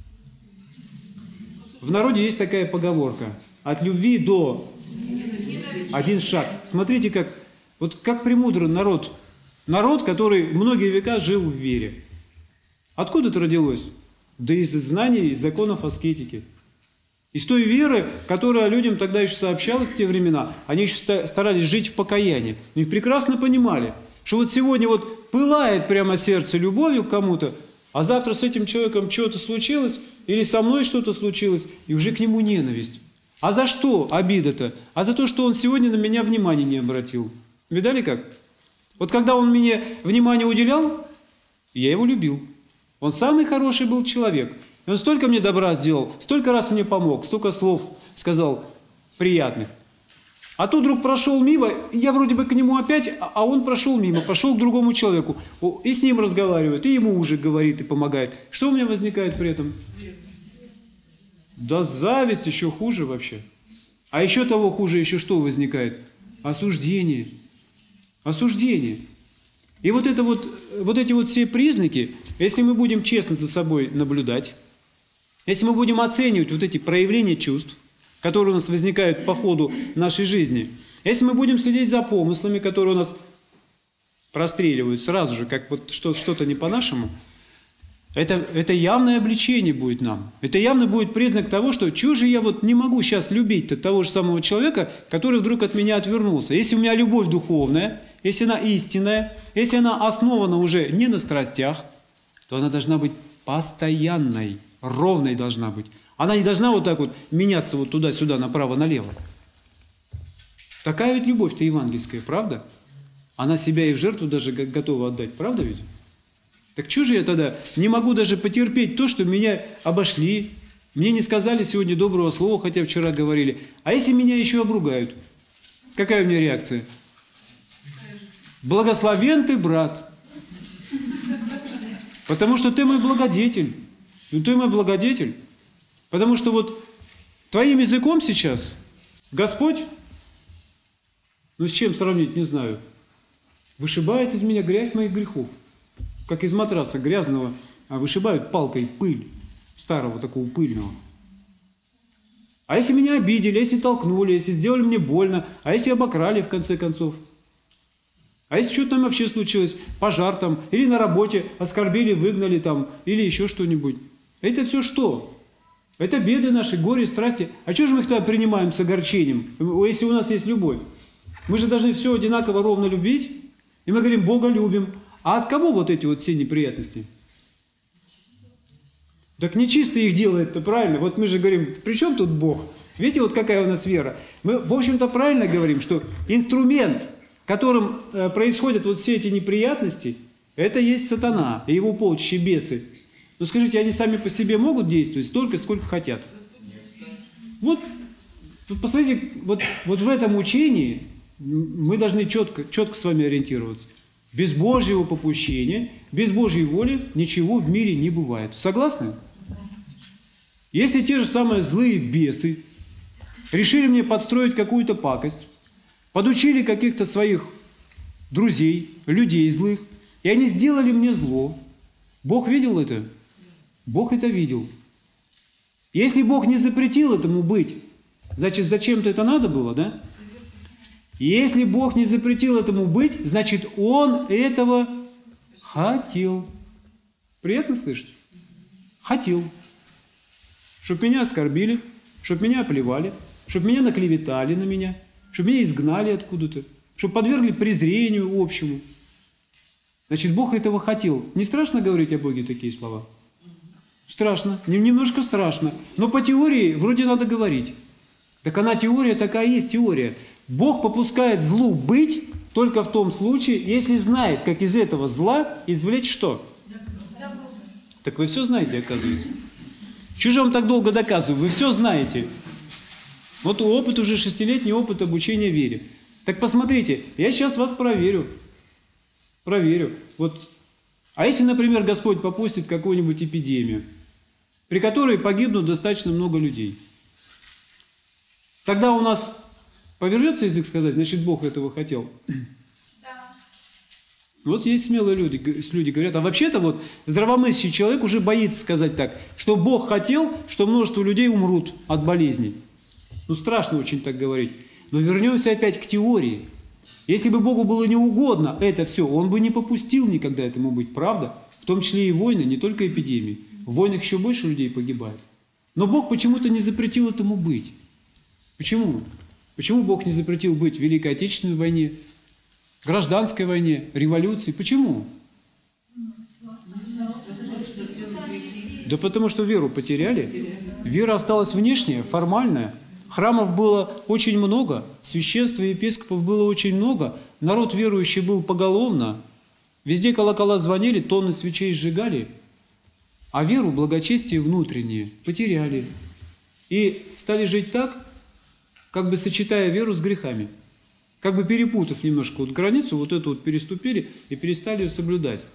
В народе есть такая поговорка. От любви до один шаг. Смотрите, как, вот как премудрый народ. Народ, который многие века жил в вере. Откуда это родилось? Да из знаний, из законов аскетики. Из той веры, которая людям тогда еще сообщалась в те времена, они еще старались жить в покаянии. И прекрасно понимали, что вот сегодня вот пылает прямо сердце любовью к кому-то, а завтра с этим человеком что-то случилось, или со мной что-то случилось, и уже к нему ненависть. А за что обида-то? А за то, что он сегодня на меня внимания не обратил. Видали как? Вот когда он мне внимание уделял, я его любил. Он самый хороший был человек. И он столько мне добра сделал, столько раз мне помог, столько слов сказал приятных. А тут вдруг прошел мимо, я вроде бы к нему опять, а он прошел мимо, пошел к другому человеку. И с ним разговаривает, и ему уже говорит и помогает. Что у меня возникает при этом? Да зависть еще хуже вообще. А еще того хуже, еще что возникает? Осуждение. Осуждение. И вот, это вот, вот эти вот все признаки, если мы будем честно за собой наблюдать, если мы будем оценивать вот эти проявления чувств, которые у нас возникают по ходу нашей жизни, если мы будем следить за помыслами, которые у нас простреливают сразу же, как вот что-то не по-нашему, это, это явное обличение будет нам. Это явно будет признак того, что чего же я вот не могу сейчас любить того же самого человека, который вдруг от меня отвернулся. Если у меня любовь духовная, если она истинная, если она основана уже не на страстях, то она должна быть постоянной, ровной должна быть. Она не должна вот так вот меняться вот туда-сюда, направо-налево. Такая ведь любовь-то евангельская, правда? Она себя и в жертву даже готова отдать, правда ведь? Так что же я тогда не могу даже потерпеть то, что меня обошли, мне не сказали сегодня доброго слова, хотя вчера говорили. А если меня еще обругают? Какая у меня реакция? Благословен ты, брат. Потому что ты мой благодетель. Ну ты мой благодетель. Потому что вот твоим языком сейчас Господь, ну с чем сравнить, не знаю, вышибает из меня грязь моих грехов. Как из матраса грязного вышибают палкой пыль, старого такого пыльного. А если меня обидели, если толкнули, если сделали мне больно, а если обокрали в конце концов? А если что-то там вообще случилось, пожар там, или на работе оскорбили, выгнали там, или еще что-нибудь. Это все что? Это беды наши, горе, страсти. А что же мы их тогда принимаем с огорчением, если у нас есть любовь? Мы же должны все одинаково ровно любить, и мы говорим, Бога любим. А от кого вот эти вот все неприятности? Так нечистый их делает-то, правильно? Вот мы же говорим, при чем тут Бог? Видите, вот какая у нас вера? Мы, в общем-то, правильно говорим, что инструмент, которым э, происходят вот все эти неприятности, это есть сатана и его полчища бесы. Но скажите, они сами по себе могут действовать столько, сколько хотят? Вот, вот посмотрите, вот, вот в этом учении мы должны четко, четко с вами ориентироваться. Без Божьего попущения, без Божьей воли ничего в мире не бывает. Согласны? Если те же самые злые бесы решили мне подстроить какую-то пакость, подучили каких-то своих друзей, людей злых, и они сделали мне зло, Бог видел это? Бог это видел. Если Бог не запретил этому быть, значит, зачем-то это надо было, да? Если Бог не запретил этому быть, значит, Он этого хотел. Приятно слышать? Хотел. Чтоб меня оскорбили, чтоб меня оплевали, чтоб меня наклеветали на меня, чтоб меня изгнали откуда-то, чтоб подвергли презрению общему. Значит, Бог этого хотел. Не страшно говорить о Боге такие слова? Страшно. Немножко страшно. Но по теории вроде надо говорить. Так она теория, такая есть теория. Бог попускает злу быть только в том случае, если знает, как из этого зла извлечь что? Так вы все знаете, оказывается. Чего же я вам так долго доказываю? Вы все знаете. Вот опыт уже, шестилетний опыт обучения вере. Так посмотрите, я сейчас вас проверю. Проверю. Вот. А если, например, Господь попустит какую-нибудь эпидемию, при которой погибнут достаточно много людей, тогда у нас повернется язык сказать, значит, Бог этого хотел? Да. Вот есть смелые люди, люди говорят, а вообще-то вот здравомыслящий человек уже боится сказать так, что Бог хотел, что множество людей умрут от болезней. Ну, страшно очень так говорить. Но вернемся опять к теории. Если бы Богу было неугодно это все, Он бы не попустил никогда этому быть, правда? В том числе и войны, не только эпидемии. В войнах еще больше людей погибает. Но Бог почему-то не запретил этому быть. Почему? Почему Бог не запретил быть в Великой Отечественной войне, гражданской войне, революции? Почему? Да потому что веру потеряли. Вера осталась внешняя, формальная. Храмов было очень много, священства и епископов было очень много, народ верующий был поголовно, везде колокола звонили, тонны свечей сжигали, а веру, благочестие внутреннее потеряли. И стали жить так, как бы сочетая веру с грехами, как бы перепутав немножко вот границу, вот эту вот переступили и перестали ее соблюдать.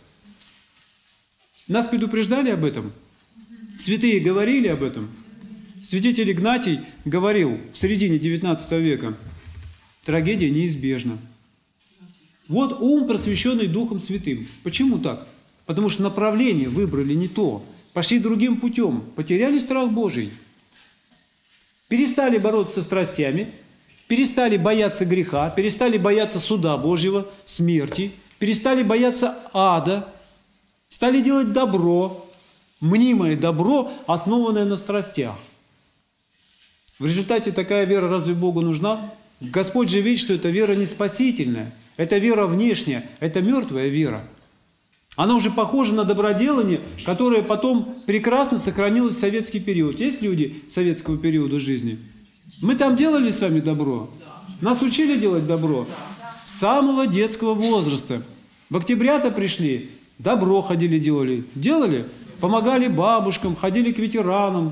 Нас предупреждали об этом, святые говорили об этом. Святитель Игнатий говорил в середине девятнадцатого века: трагедия неизбежна. Вот ум, просвещенный Духом Святым. Почему так? Потому что направление выбрали не то, пошли другим путем, потеряли страх Божий, перестали бороться со страстями, перестали бояться греха, перестали бояться суда Божьего, смерти, перестали бояться ада, стали делать добро, мнимое добро, основанное на страстях. В результате такая вера разве Богу нужна? Господь же видит, что эта вера не спасительная, это вера внешняя, это мертвая вера. Она уже похожа на доброделание, которое потом прекрасно сохранилось в советский период. Есть люди советского периода жизни? Мы там делали с вами добро? Нас учили делать добро? С самого детского возраста. В октября-то пришли, добро ходили делали. Делали? Помогали бабушкам, ходили к ветеранам.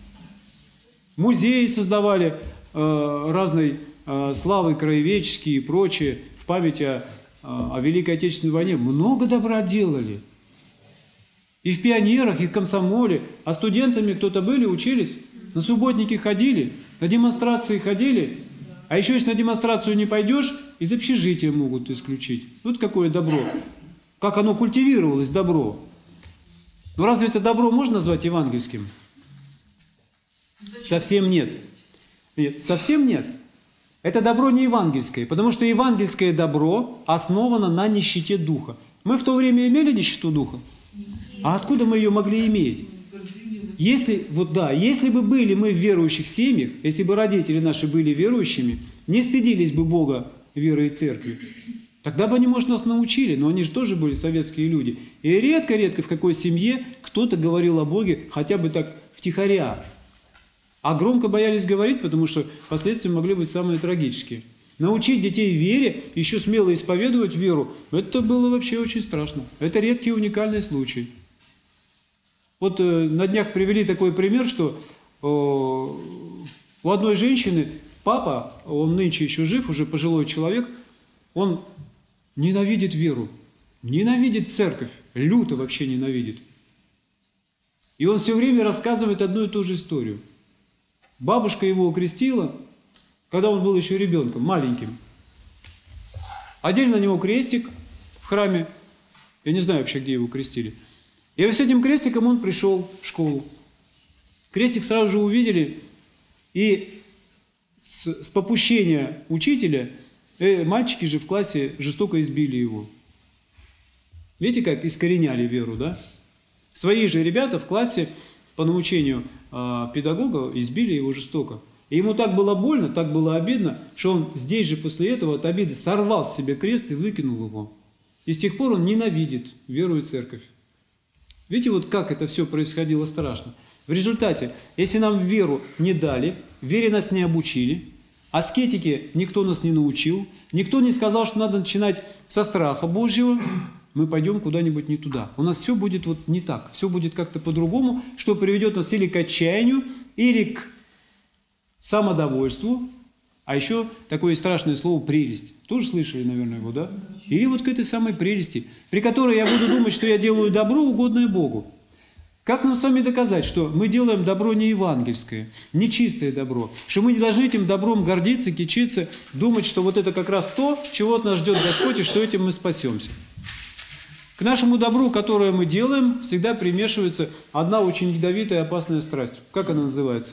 Музеи создавали э, разной э, славы краеведческие и прочее в память о, о Великой Отечественной войне. Много добра делали. И в пионерах, и в комсомоле. А студентами кто-то были, учились. На субботники ходили, на демонстрации ходили. А еще если на демонстрацию не пойдешь, из общежития могут исключить. Вот какое добро. Как оно культивировалось, добро. Но разве это добро можно назвать евангельским? Совсем нет. Нет, совсем нет. Это добро не евангельское, потому что евангельское добро основано на нищете духа. Мы в то время имели нищету духа? А откуда мы ее могли иметь? Если, вот да, если бы были мы в верующих семьях, если бы родители наши были верующими, не стыдились бы Бога, веры и церкви, тогда бы они, может, нас научили, но они же тоже были советские люди. И редко-редко в какой семье кто-то говорил о Боге хотя бы так втихаря. А громко боялись говорить, потому что последствия могли быть самые трагические. Научить детей вере, еще смело исповедовать веру, это было вообще очень страшно. Это редкий уникальный случай. Вот э, на днях привели такой пример, что э, у одной женщины папа, он нынче еще жив, уже пожилой человек, он ненавидит веру, ненавидит церковь, люто вообще ненавидит. И он все время рассказывает одну и ту же историю. Бабушка его окрестила, когда он был еще ребенком, маленьким. Одели на него крестик в храме. Я не знаю вообще, где его крестили. И вот с этим крестиком он пришел в школу. Крестик сразу же увидели, и с, с попущения учителя э, мальчики же в классе жестоко избили его. Видите, как искореняли веру, да? Свои же ребята в классе по научению э, педагога избили его жестоко. И ему так было больно, так было обидно, что он здесь же после этого от обиды сорвал с себя крест и выкинул его. И с тех пор он ненавидит веру и церковь. Видите, вот как это все происходило страшно. В результате, если нам веру не дали, вере нас не обучили, аскетике никто нас не научил, никто не сказал, что надо начинать со страха Божьего, мы пойдем куда-нибудь не туда. У нас все будет вот не так, все будет как-то по-другому, что приведет нас или к отчаянию, или к самодовольству, а еще такое страшное слово «прелесть». Тоже слышали, наверное, его, да? Или вот к этой самой прелести, при которой я буду думать, что я делаю добро, угодное Богу. Как нам с вами доказать, что мы делаем добро не евангельское, не чистое добро, что мы не должны этим добром гордиться, кичиться, думать, что вот это как раз то, чего от нас ждет Господь, и что этим мы спасемся. К нашему добру, которое мы делаем, всегда примешивается одна очень ядовитая и опасная страсть. Как она называется?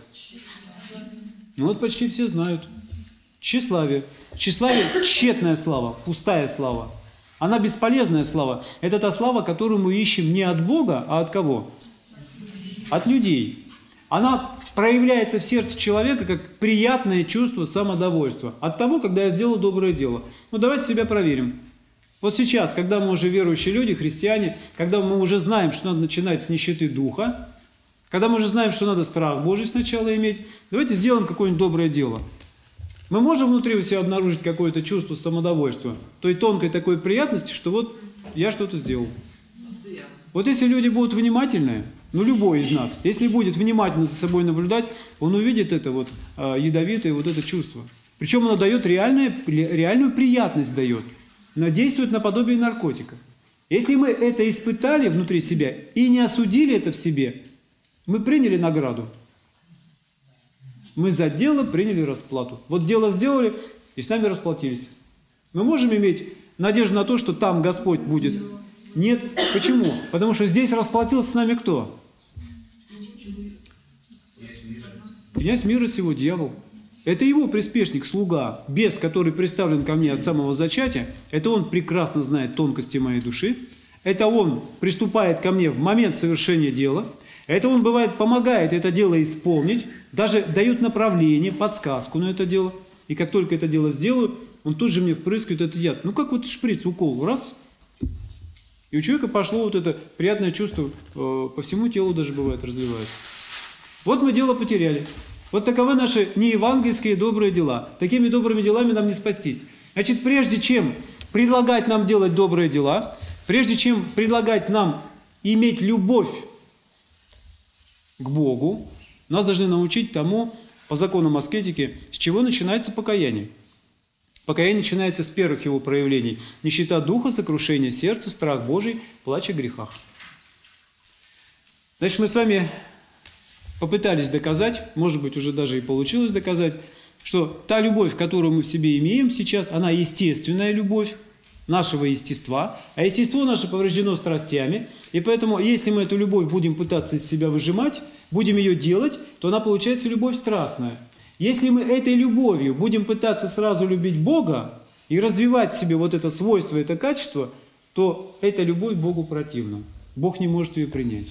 Ну вот почти все знают. Тщеславие. Тщеславие – тщетная слава, пустая слава. Она бесполезная слава. Это та слава, которую мы ищем не от Бога, а от кого? От людей. Она проявляется в сердце человека как приятное чувство самодовольства. От того, когда я сделал доброе дело. Ну давайте себя проверим. Вот сейчас, когда мы уже верующие люди, христиане, когда мы уже знаем, что надо начинать с нищеты духа, Когда мы же знаем, что надо страх Божий сначала иметь, давайте сделаем какое-нибудь доброе дело. Мы можем внутри у себя обнаружить какое-то чувство самодовольства, той тонкой такой приятности, что вот я что-то сделал. Вот если люди будут внимательны, ну любой из нас, если будет внимательно за собой наблюдать, он увидит это вот э, ядовитое вот это чувство. Причем оно дает реальное, реальную приятность дает. Оно действует наподобие наркотика. Если мы это испытали внутри себя и не осудили это в себе, мы приняли награду. Мы за дело приняли расплату. Вот дело сделали и с нами расплатились. Мы можем иметь надежду на то, что там Господь будет. Нет. Почему? Потому что здесь расплатился с нами кто? Князь мира сего, дьявол. Это его приспешник, слуга, бес, который представлен ко мне от самого зачатия. Это он прекрасно знает тонкости моей души. Это он приступает ко мне в момент совершения дела. Это он, бывает, помогает это дело исполнить, даже дает направление, подсказку на это дело. И как только это дело сделаю, он тут же мне впрыскивает этот яд. Ну, как вот шприц, укол, раз. И у человека пошло вот это приятное чувство, э, по всему телу даже бывает разливается. Вот мы дело потеряли. Вот таковы наши неевангельские добрые дела. Такими добрыми делами нам не спастись. Значит, прежде чем предлагать нам делать добрые дела, прежде чем предлагать нам иметь любовь к Богу, нас должны научить тому, по законам аскетики, с чего начинается покаяние. Покаяние начинается с первых его проявлений. Нищета духа, сокрушение сердца, страх Божий, плач о грехах. Значит, мы с вами попытались доказать, может быть, уже даже и получилось доказать, что та любовь, которую мы в себе имеем сейчас, она естественная любовь нашего естества, а естество наше повреждено страстями, и поэтому, если мы эту любовь будем пытаться из себя выжимать, будем ее делать, то она получается любовь страстная. Если мы этой любовью будем пытаться сразу любить Бога и развивать в себе вот это свойство, это качество, то эта любовь Богу противна. Бог не может ее принять.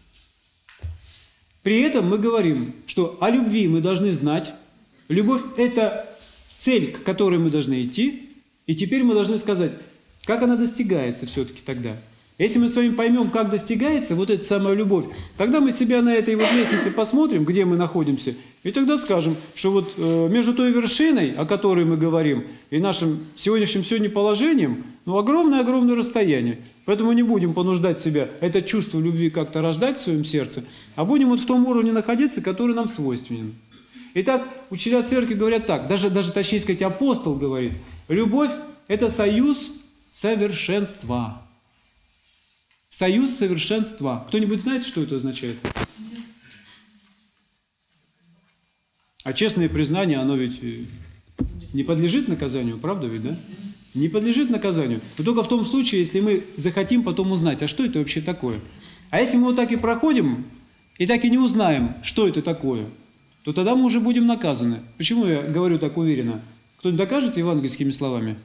При этом мы говорим, что о любви мы должны знать. Любовь – это цель, к которой мы должны идти. И теперь мы должны сказать, как она достигается все-таки тогда. Если мы с вами поймем, как достигается вот эта самая любовь, тогда мы себя на этой вот лестнице посмотрим, где мы находимся, и тогда скажем, что вот э, между той вершиной, о которой мы говорим, и нашим сегодняшним сегодня положением, ну, огромное-огромное расстояние. Поэтому не будем понуждать себя это чувство любви как-то рождать в своем сердце, а будем вот в том уровне находиться, который нам свойственен. Итак, учителя церкви говорят так, даже, даже точнее сказать, апостол говорит, любовь – это союз совершенства. Союз совершенства. Кто-нибудь знает, что это означает? А честное признание, оно ведь не подлежит наказанию, правда ведь, да? Не подлежит наказанию. Но только в том случае, если мы захотим потом узнать, а что это вообще такое? А если мы вот так и проходим, и так и не узнаем, что это такое, то тогда мы уже будем наказаны. Почему я говорю так уверенно? Кто-нибудь докажет евангельскими словами?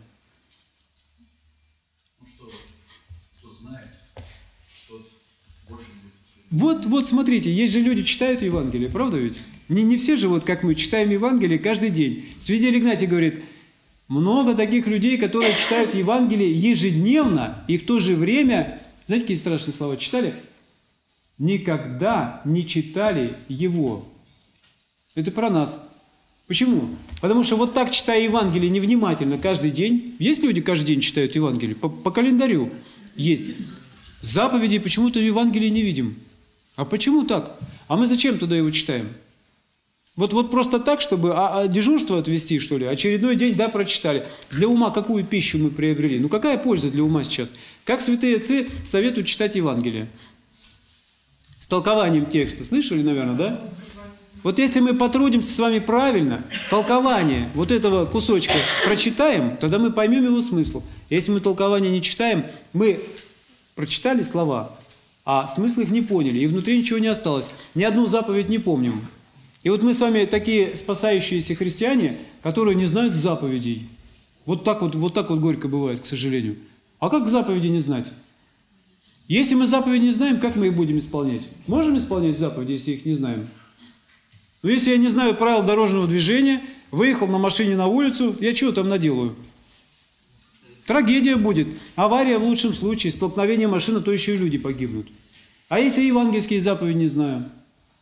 Вот, вот смотрите, есть же люди, читают Евангелие, правда ведь? Не, не все же, вот как мы, читаем Евангелие каждый день. Святитель Игнатий говорит, много таких людей, которые читают Евангелие ежедневно, и в то же время, знаете, какие страшные слова читали? Никогда не читали его. Это про нас. Почему? Потому что вот так, читая Евангелие невнимательно каждый день, есть люди, каждый день читают Евангелие, по, по календарю есть. Заповедей почему-то в Евангелии не видим. А почему так? А мы зачем тогда его читаем? Вот, вот просто так, чтобы а, а дежурство отвести, что ли? Очередной день, да, прочитали. Для ума какую пищу мы приобрели? Ну какая польза для ума сейчас? Как святые отцы советуют читать Евангелие? С толкованием текста. Слышали, наверное, да? Вот если мы потрудимся с вами правильно, толкование вот этого кусочка прочитаем, тогда мы поймем его смысл. Если мы толкование не читаем, мы прочитали слова, а смысл их не поняли, и внутри ничего не осталось. Ни одну заповедь не помним. И вот мы с вами такие спасающиеся христиане, которые не знают заповедей. Вот так вот, вот так вот горько бывает, к сожалению. А как заповеди не знать? Если мы заповеди не знаем, как мы их будем исполнять? Можем исполнять заповеди, если их не знаем? Но если я не знаю правил дорожного движения, выехал на машине на улицу, я чего там наделаю? Трагедия будет. Авария в лучшем случае, столкновение машины, то еще и люди погибнут. А если евангельские заповеди не знаю?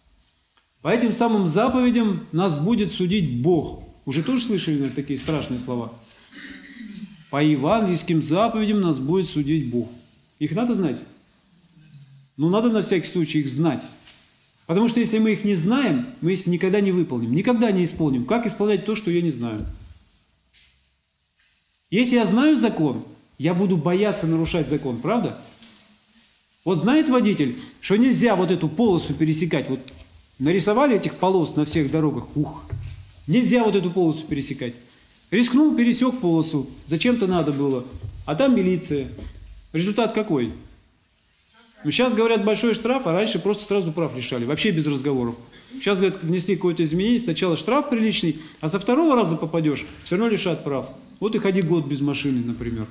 По этим самым заповедям нас будет судить Бог. Уже тоже слышали, наверное, такие страшные слова? По евангельским заповедям нас будет судить Бог. Их надо знать? Ну, надо на всякий случай их знать. Потому что если мы их не знаем, мы их никогда не выполним, никогда не исполним. Как исполнять то, что я не знаю? Если я знаю закон, я буду бояться нарушать закон, правда? Вот знает водитель, что нельзя вот эту полосу пересекать. Вот нарисовали этих полос на всех дорогах, ух, нельзя вот эту полосу пересекать. Рискнул, пересек полосу, зачем-то надо было, а там милиция. Результат какой? Ну, сейчас, говорят, большой штраф, а раньше просто сразу прав лишали, вообще без разговоров. Сейчас, говорят, внесли какое-то изменение, сначала штраф приличный, а со второго раза попадешь, все равно лишат прав. Вот и ходи год без машины, например.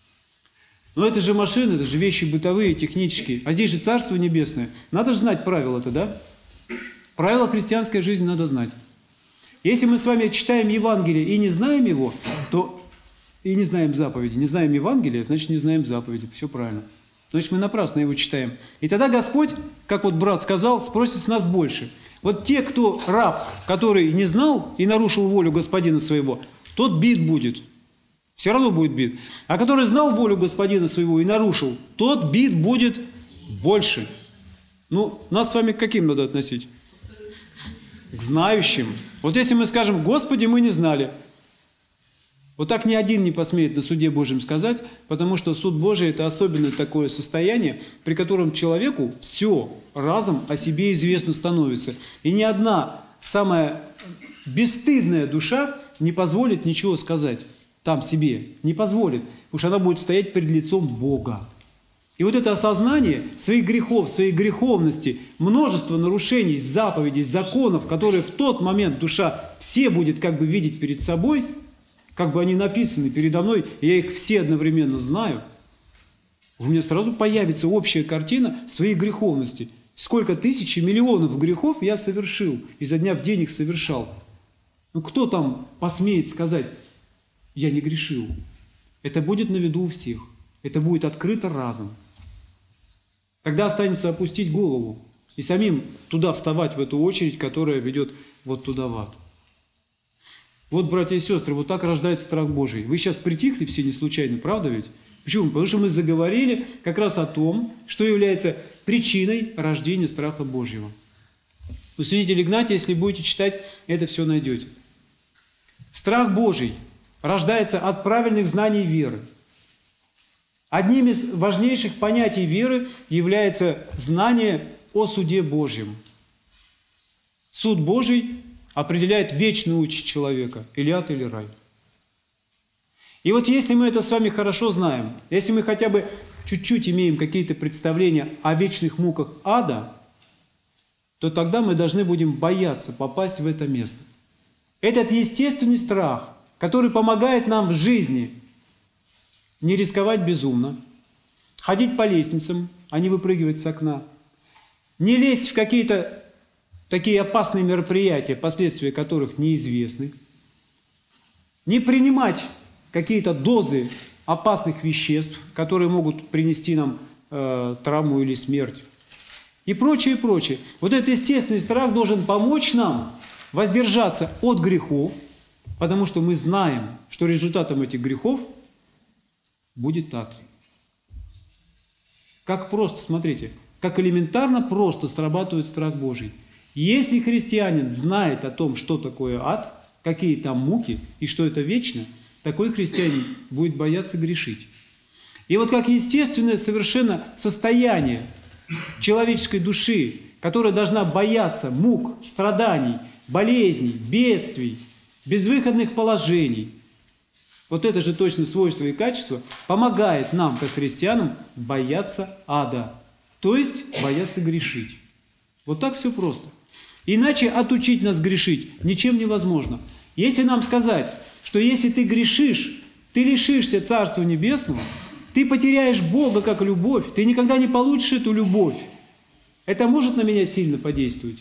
Но это же машины, это же вещи бытовые, технические, а здесь же Царство Небесное. Надо же знать правила-то, да? Правила христианской жизни надо знать. Если мы с вами читаем Евангелие и не знаем его, то и не знаем заповеди. Не знаем Евангелия, значит, не знаем заповеди. Все правильно. Значит, мы напрасно его читаем. И тогда Господь, как вот брат сказал, спросит с нас больше. Вот те, кто раб, который не знал и нарушил волю господина своего, тот бит будет. Все равно будет бит. А который знал волю господина своего и нарушил, тот бит будет больше. Ну, нас с вами к каким надо относить? К знающим. Вот если мы скажем: Господи, мы не знали. Вот так ни один не посмеет на суде Божьем сказать, потому что суд Божий – это особенное такое состояние, при котором человеку все разом о себе известно становится. И ни одна самая бесстыдная душа не позволит ничего сказать там себе. Не позволит, потому что она будет стоять перед лицом Бога. И вот это осознание своих грехов, своей греховности, множество нарушений, заповедей, законов, которые в тот момент душа все будет как бы видеть перед собой, как бы они написаны передо мной, и я их все одновременно знаю, у меня сразу появится общая картина своей греховности. Сколько тысяч и миллионов грехов я совершил, изо дня в день их совершал. Ну кто там посмеет сказать: я не грешил? Это будет на виду у всех. Это будет открыто разом. Тогда останется опустить голову и самим туда вставать, в эту очередь, которая ведет вот туда в ад. Вот, братья и сестры, вот так рождается страх Божий. Вы сейчас притихли все не случайно, правда ведь? Почему? Потому что мы заговорили как раз о том, что является причиной рождения страха Божьего. У святителя Игнатия, если будете читать, это все найдете. Страх Божий рождается от правильных знаний веры. Одним из важнейших понятий веры является знание о суде Божьем. Суд Божий определяет вечную участь человека, или ад, или рай. И вот если мы это с вами хорошо знаем, если мы хотя бы чуть-чуть имеем какие-то представления о вечных муках ада, то тогда мы должны будем бояться попасть в это место. Этот естественный страх, который помогает нам в жизни не рисковать безумно, ходить по лестницам, а не выпрыгивать с окна, не лезть в какие-то такие опасные мероприятия, последствия которых неизвестны, не принимать какие-то дозы опасных веществ, которые могут принести нам э, травму или смерть, и прочее, и прочее. Вот этот естественный страх должен помочь нам воздержаться от грехов, потому что мы знаем, что результатом этих грехов будет ад. Как просто, смотрите, как элементарно просто срабатывает страх Божий. Если христианин знает о том, что такое ад, какие там муки и что это вечно, такой христианин будет бояться грешить. И вот как естественное совершенно состояние человеческой души, которая должна бояться мук, страданий, болезней, бедствий, безвыходных положений, вот это же точно свойство и качество помогает нам, как христианам, бояться ада, то есть бояться грешить. Вот так все просто. Иначе отучить нас грешить ничем невозможно. Если нам сказать, что если ты грешишь, ты лишишься Царства Небесного, ты потеряешь Бога как любовь, ты никогда не получишь эту любовь, это может на меня сильно подействовать?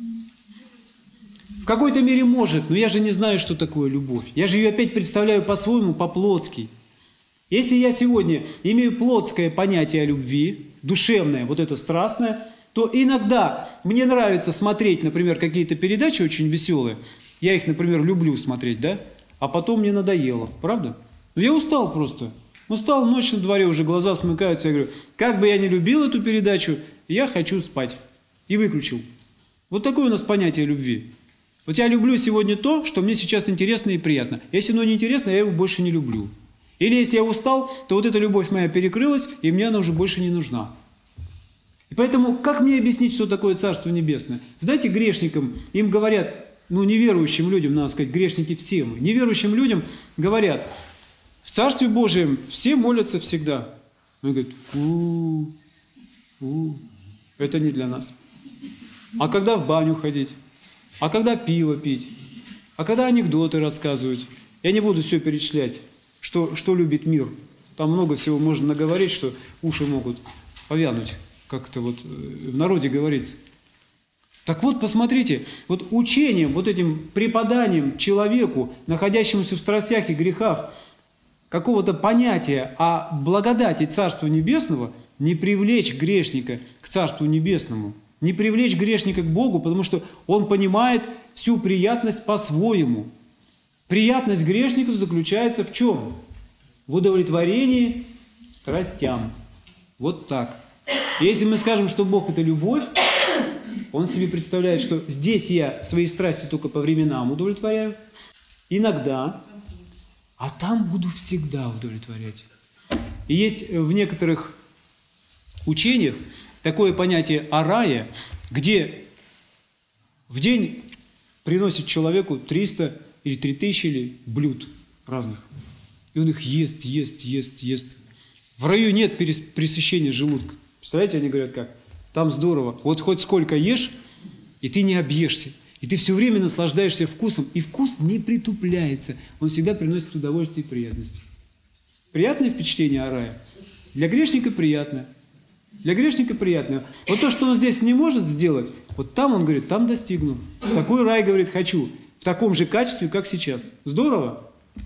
В какой-то мере может, но я же не знаю, что такое любовь. Я же ее опять представляю по-своему, по-плотски. Если я сегодня имею плотское понятие о любви, душевное, вот это страстное, то то иногда мне нравится смотреть, например, какие-то передачи очень веселые. Я их, например, люблю смотреть, да? А потом мне надоело, правда? Ну, я устал просто. Устал, ночь на дворе, уже глаза смыкаются. Я говорю, как бы я ни любил эту передачу, я хочу спать. И выключил. Вот такое у нас понятие любви. Вот я люблю сегодня то, что мне сейчас интересно и приятно. Если оно не интересно, я его больше не люблю. Или если я устал, то вот эта любовь моя перекрылась, и мне она уже больше не нужна. И поэтому, как мне объяснить, что такое Царство Небесное? Знаете, грешникам, им говорят, ну, неверующим людям, надо сказать, грешники все мы, неверующим людям говорят, в Царстве Божьем все молятся всегда. Он говорит, у-у-у, у-у, это не для нас. А когда в баню ходить? А когда пиво пить? А когда анекдоты рассказывать? Я не буду все перечислять, что, что любит мир. Там много всего можно наговорить, что уши могут повянуть, как это вот в народе говорится. Так вот, посмотрите, вот учением, вот этим преподанием человеку, находящемуся в страстях и грехах, какого-то понятия о благодати Царства Небесного, не привлечь грешника к Царству Небесному, не привлечь грешника к Богу, потому что он понимает всю приятность по-своему. Приятность грешников заключается в чем? В удовлетворении страстям. Вот так. Если мы скажем, что Бог – это любовь, он себе представляет, что здесь я свои страсти только по временам удовлетворяю, иногда, а там буду всегда удовлетворять. И есть в некоторых учениях такое понятие о рае, где в день приносит человеку триста или три тысячи или блюд разных. И он их ест, ест, ест, ест. В раю нет пресыщения желудка. Представляете, они говорят как? Там здорово. Вот хоть сколько ешь, и ты не объешься. И ты все время наслаждаешься вкусом. И вкус не притупляется. Он всегда приносит удовольствие и приятность. Приятное впечатление о рае? Для грешника приятное. Для грешника приятное. Вот то, что он здесь не может сделать, вот там он говорит, там достигну. В такой рай, говорит, хочу. В таком же качестве, как сейчас. Здорово?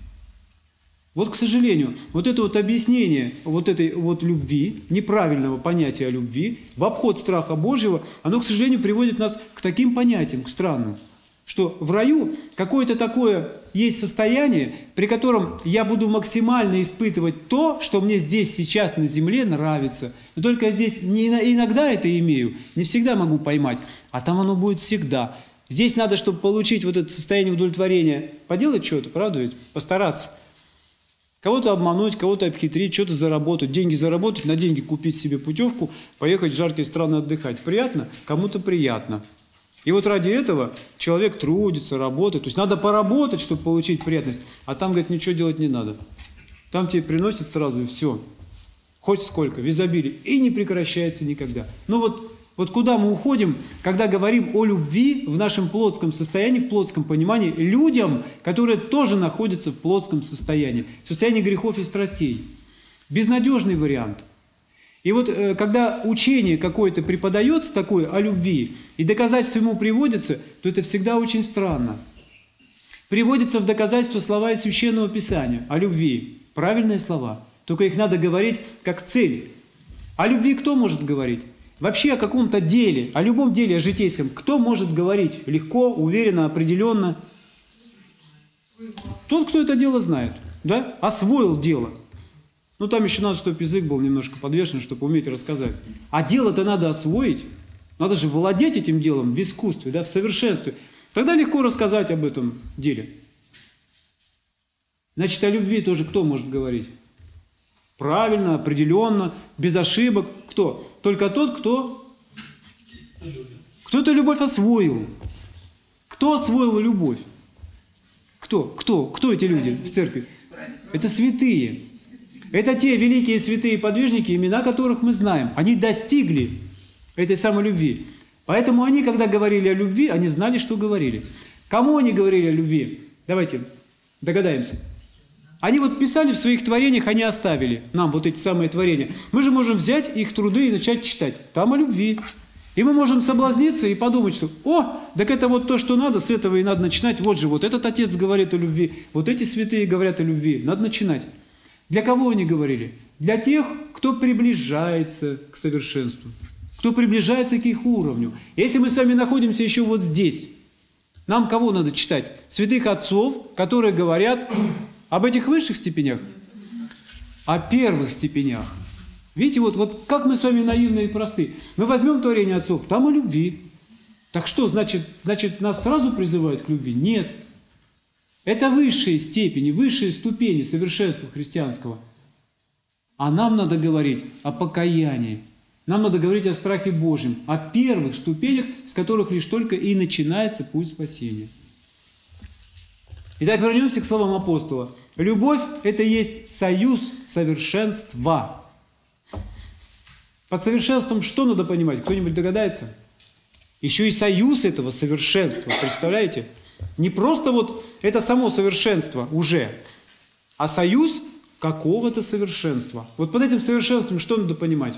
Вот, к сожалению, вот это вот объяснение вот этой вот любви, неправильного понятия о любви, в обход страха Божьего, оно, к сожалению, приводит нас к таким понятиям, к странным, что в раю какое-то такое есть состояние, при котором я буду максимально испытывать то, что мне здесь сейчас на земле нравится. Но только здесь не иногда это имею, не всегда могу поймать, а там оно будет всегда. Здесь надо, чтобы получить вот это состояние удовлетворения, поделать что-то, правда ведь? Постараться. Кого-то обмануть, кого-то обхитрить, что-то заработать, деньги заработать, на деньги купить себе путевку, поехать в жаркие страны отдыхать. Приятно? Кому-то приятно. И вот ради этого человек трудится, работает. То есть надо поработать, чтобы получить приятность, а там, говорит, ничего делать не надо. Там тебе приносят сразу и все. Хоть сколько, в изобилии. И не прекращается никогда. Ну вот, вот куда мы уходим, когда говорим о любви в нашем плотском состоянии, в плотском понимании, людям, которые тоже находятся в плотском состоянии, в состоянии грехов и страстей. Безнадежный вариант. И вот когда учение какое-то преподается такое о любви, и доказательство ему приводится, то это всегда очень странно. Приводятся в доказательство слова из Священного Писания о любви. Правильные слова. Только их надо говорить как цель. О любви кто может говорить? Вообще о каком-то деле, о любом деле, о житейском, кто может говорить легко, уверенно, определенно? Тот, кто это дело знает, да? Освоил дело. Ну, там еще надо, чтобы язык был немножко подвешен, чтобы уметь рассказать. А дело-то надо освоить. Надо же владеть этим делом в искусстве, да, в совершенстве. Тогда легко рассказать об этом деле. Значит, о любви тоже кто может говорить? Правильно, определенно, без ошибок. Кто? Только тот, кто... Кто-то любовь освоил. Кто освоил любовь? Кто? Кто? Кто эти люди в церкви? Это святые. Это те великие святые подвижники, имена которых мы знаем. Они достигли этой самой любви. Поэтому они, когда говорили о любви, они знали, что говорили. Кому они говорили о любви? Давайте догадаемся. Они вот писали в своих творениях, они оставили нам вот эти самые творения. Мы же можем взять их труды и начать читать. Там о любви. И мы можем соблазниться и подумать, что «О, так это вот то, что надо, с этого и надо начинать. Вот же, вот этот отец говорит о любви, вот эти святые говорят о любви. Надо начинать». Для кого они говорили? Для тех, кто приближается к совершенству. кто приближается к их уровню. Если мы с вами находимся еще вот здесь, нам кого надо читать? Святых отцов, которые говорят об этих высших степенях, о первых степенях. Видите, вот, вот как мы с вами наивны и просты. Мы возьмем творение отцов, там о любви. Так что, значит, значит, нас сразу призывают к любви? Нет. Это высшие степени, высшие ступени совершенства христианского. А нам надо говорить о покаянии. Нам надо говорить о страхе Божьем, о первых ступенях, с которых лишь только и начинается путь спасения. Итак, вернемся к словам апостола. Любовь – это есть союз совершенства. Под совершенством что надо понимать? Кто-нибудь догадается? Еще и союз этого совершенства, представляете? Не просто вот это само совершенство уже, а союз какого-то совершенства. Вот под этим совершенством что надо понимать?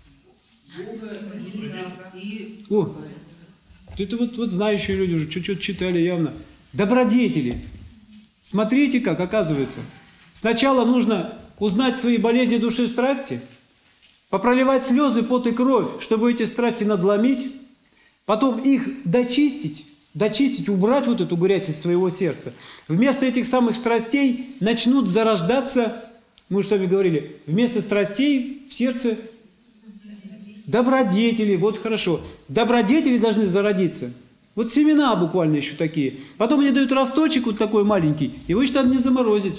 О, это вот, вот знающие люди уже чуть-чуть читали явно. Добродетели. Смотрите, как оказывается. Сначала нужно узнать свои болезни души и страсти, попроливать слезы, пот и кровь, чтобы эти страсти надломить, потом их дочистить, дочистить, убрать вот эту грязь из своего сердца. Вместо этих самых страстей начнут зарождаться, мы уже с вами говорили, вместо страстей в сердце добродетели. Вот хорошо. Добродетели должны зародиться. Вот семена буквально еще такие. Потом они дают росточек вот такой маленький, его еще надо не заморозить.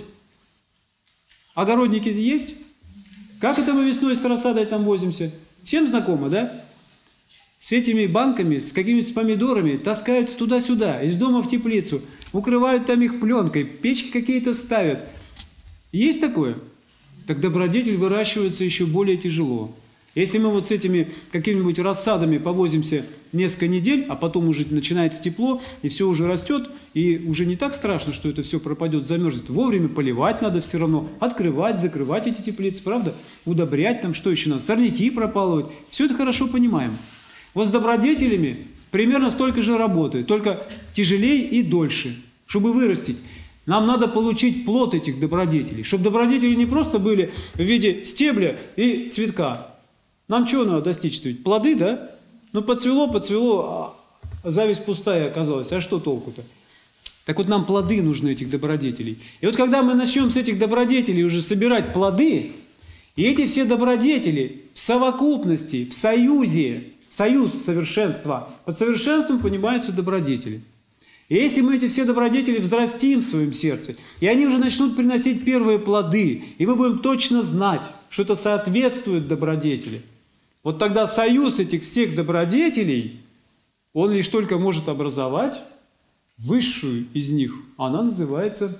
Огородники есть? Как это мы весной с рассадой там возимся? Всем знакомо, да? С этими банками, с какими-то помидорами таскают туда-сюда, из дома в теплицу, укрывают там их пленкой, печки какие-то ставят. Есть такое? Так добродетель выращивается еще более тяжело. Если мы вот с этими какими-нибудь рассадами повозимся несколько недель, а потом уже начинается тепло, и все уже растет, и уже не так страшно, что это все пропадет, замерзнет. Вовремя поливать надо все равно, открывать, закрывать эти теплицы, правда? Удобрять там, что еще надо, сорняки пропалывать. Все это хорошо понимаем. Вот с добродетелями примерно столько же работы, только тяжелее и дольше. Чтобы вырастить, нам надо получить плод этих добродетелей. Чтобы добродетели не просто были в виде стебля и цветка. Нам чего надо достичь? Ведь плоды, да? Ну, поцвело, поцвело, а зависть пустая оказалась. А что толку-то? Так вот, нам плоды нужны этих добродетелей. И вот когда мы начнем с этих добродетелей уже собирать плоды, и эти все добродетели в совокупности, в союзе, союз совершенства, под совершенством понимаются добродетели. И если мы эти все добродетели взрастим в своем сердце, и они уже начнут приносить первые плоды, и мы будем точно знать, что это соответствует добродетели, вот тогда союз этих всех добродетелей, он лишь только может образовать высшую из них. Она называется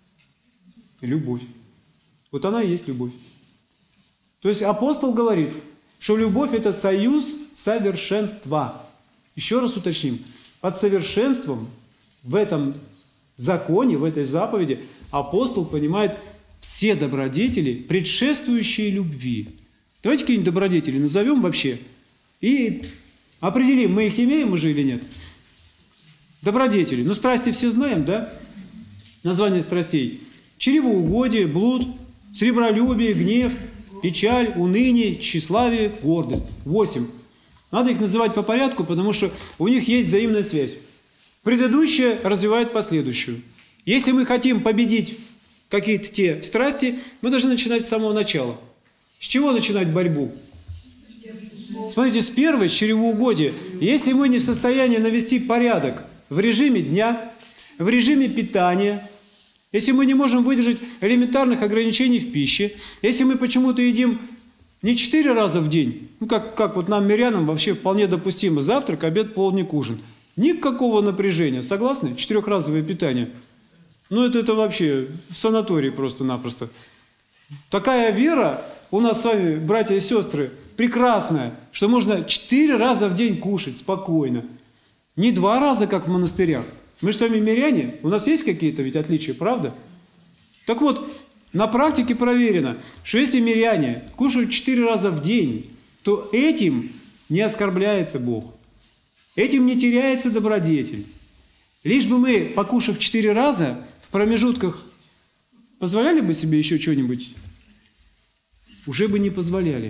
любовь. Вот она и есть любовь. То есть апостол говорит, что любовь – это союз совершенства. Еще раз уточним. Под совершенством в этом законе, в этой заповеди апостол понимает все добродетели, предшествующие любви. Давайте какие-нибудь добродетели назовем вообще и определим, мы их имеем уже или нет. Добродетели. Ну, страсти все знаем, да? Название страстей. Чревоугодие, блуд, сребролюбие, гнев, печаль, уныние, тщеславие, гордость. Восемь. Надо их называть по порядку, потому что у них есть взаимная связь. Предыдущее развивает последующую. Если мы хотим победить какие-то те страсти, мы должны начинать с самого начала. С чего начинать борьбу? Смотрите, с первой, с чревоугодия. Если мы не в состоянии навести порядок в режиме дня, в режиме питания, если мы не можем выдержать элементарных ограничений в пище, если мы почему-то едим не четыре раза в день, ну как, как вот нам, мирянам, вообще вполне допустимо завтрак, обед, полдник, ужин. Никакого напряжения, согласны? Четырехразовое питание. Ну это, это вообще в санатории просто-напросто. Такая вера у нас с вами, братья и сестры, прекрасная, что можно четыре раза в день кушать спокойно. Не два раза, как в монастырях. Мы же с вами миряне, у нас есть какие-то ведь отличия, правда? Так вот, на практике проверено, что если миряне кушают четыре раза в день, то этим не оскорбляется Бог. Этим не теряется добродетель. Лишь бы мы, покушав четыре раза, в промежутках позволяли бы себе еще что-нибудь? Уже бы не позволяли.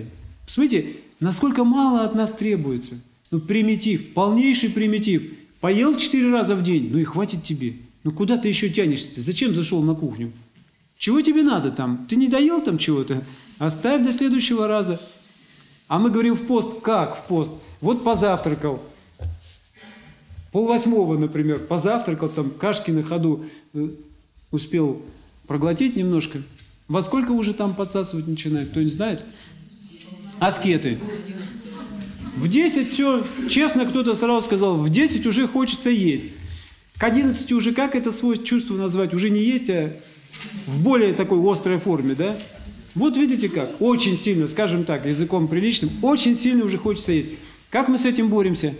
Посмотрите, насколько мало от нас требуется. Ну, примитив, полнейший примитив. Поел четыре раза в день, ну и хватит тебе. Ну, куда ты еще тянешься-то? Зачем зашел на кухню? Чего тебе надо там? Ты не доел там чего-то? Оставь до следующего раза. А мы говорим в пост. Как в пост? Вот позавтракал. Полвосьмого, например, позавтракал, там кашки на ходу успел проглотить немножко. Во сколько уже там подсасывать начинает? Кто-нибудь знает? Аскеты. В десять все, честно, кто-то сразу сказал, в десять уже хочется есть. К одиннадцати уже как это свое чувство назвать? Уже не есть, а в более такой острой форме, да? Вот видите как? Очень сильно, скажем так, языком приличным, очень сильно уже хочется есть. Как мы с этим боремся?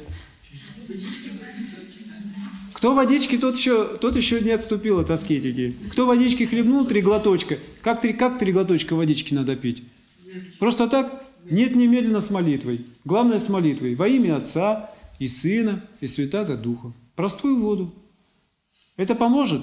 Кто водички, тот еще, тот еще не отступил от аскетики. Кто водички хлебнул, три глоточка. Как три, как три глоточка водички надо пить? Просто так? Нет, немедленно с молитвой. Главное с молитвой. Во имя Отца и Сына и Святаго Духа. Простую воду. Это поможет?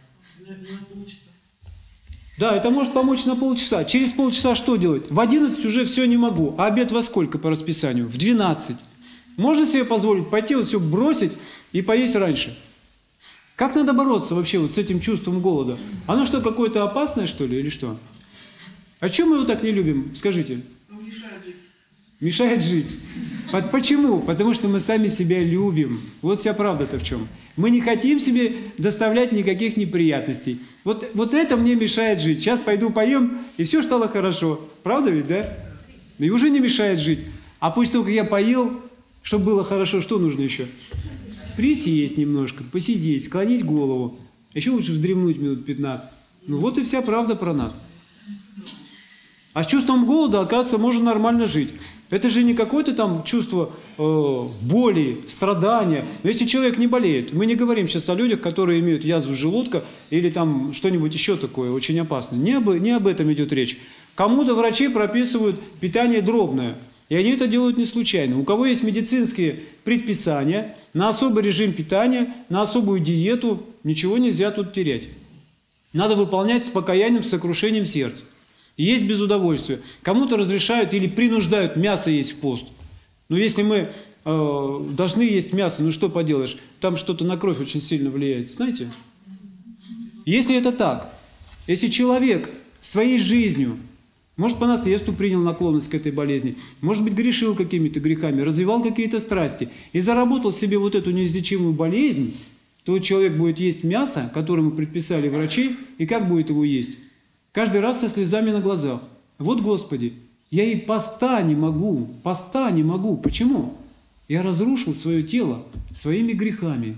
Да, это может помочь на полчаса. Через полчаса что делать? В одиннадцать уже все не могу. А обед во сколько по расписанию? В двенадцать. Можно себе позволить пойти вот все бросить и поесть раньше? Как надо бороться вообще вот с этим чувством голода? Оно что, какое-то опасное, что ли, или что? А чем мы его так не любим? Скажите. Мешает жить. Мешает жить. Почему? Потому что мы сами себя любим. Вот вся правда-то в чем. Мы не хотим себе доставлять никаких неприятностей. Вот, вот это мне мешает жить. Сейчас пойду поем, и все стало хорошо. Правда ведь, да? И уже не мешает жить. А после того, как я поел, чтобы было хорошо, что нужно еще? Присесть немножко, посидеть, склонить голову. Еще лучше вздремнуть минут пятнадцать. Ну вот и вся правда про нас. А с чувством голода, оказывается, можно нормально жить. Это же не какое-то там чувство э, боли, страдания. Но если человек не болеет, мы не говорим сейчас о людях, которые имеют язву желудка или там что-нибудь еще такое очень опасное. Не об, не об этом идет речь. Кому-то врачи прописывают питание дробное. И они это делают не случайно. У кого есть медицинские предписания на особый режим питания, на особую диету, ничего нельзя тут терять. Надо выполнять с покаянием, с сокрушением сердца. И есть без удовольствия. Кому-то разрешают или принуждают мясо есть в пост. Но если мы э, должны есть мясо, ну что поделаешь, там что-то на кровь очень сильно влияет, знаете? Если это так, если человек своей жизнью, может, по наследству принял наклонность к этой болезни, может быть, грешил какими-то грехами, развивал какие-то страсти и заработал себе вот эту неизлечимую болезнь, то человек будет есть мясо, которое ему предписали врачи, и как будет его есть? Каждый раз со слезами на глазах. Вот, Господи, я и поста не могу, поста не могу. Почему? Я разрушил свое тело своими грехами.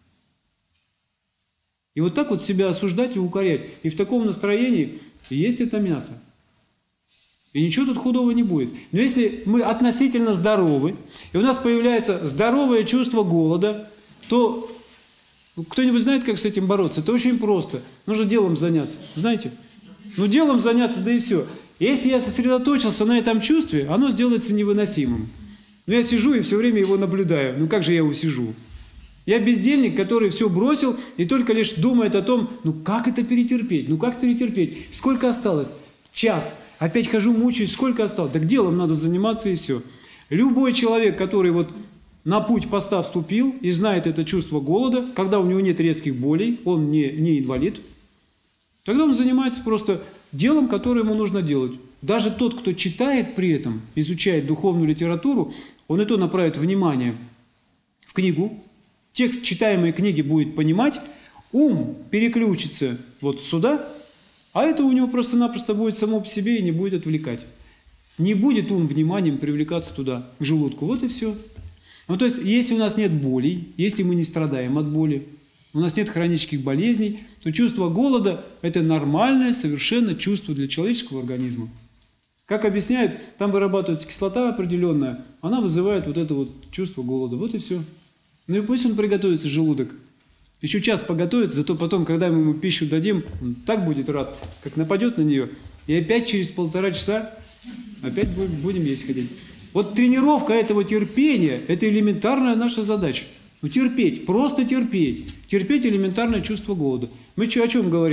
И вот так вот себя осуждать и укорять. И в таком настроении есть это мясо. И ничего тут худого не будет. Но если мы относительно здоровы, и у нас появляется здоровое чувство голода, то кто-нибудь знает, как с этим бороться? Это очень просто. Нужно делом заняться. Знаете? Ну, делом заняться, да и все. Если я сосредоточился на этом чувстве, оно сделается невыносимым. Но я сижу и все время его наблюдаю. Ну, как же я его сижу? Я бездельник, который все бросил и только лишь думает о том, ну, как это перетерпеть? Ну, как перетерпеть? Сколько осталось? Час. Опять хожу, мучаюсь. Сколько осталось? Так делом надо заниматься и все. Любой человек, который вот на путь поста вступил и знает это чувство голода, когда у него нет резких болей, он не, не инвалид, тогда он занимается просто делом, которое ему нужно делать. Даже тот, кто читает при этом, изучает духовную литературу, он и то направит внимание в книгу, текст читаемой книги будет понимать, ум переключится вот сюда, а это у него просто-напросто будет само по себе и не будет отвлекать. Не будет ум вниманием привлекаться туда, к желудку. Вот и все. Ну, то есть, если у нас нет болей, если мы не страдаем от боли, у нас нет хронических болезней, то чувство голода – это нормальное совершенно чувство для человеческого организма. Как объясняют, там вырабатывается кислота определенная, она вызывает вот это вот чувство голода. Вот и все. Ну и пусть он приготовится, желудок. Еще час поготовится, зато потом, когда мы ему пищу дадим, он так будет рад, как нападет на нее, и опять через полтора часа опять будем есть ходить. Вот тренировка этого терпения – это элементарная наша задача. Ну, терпеть, просто терпеть. Терпеть элементарное чувство голода. Мы о чем говорили?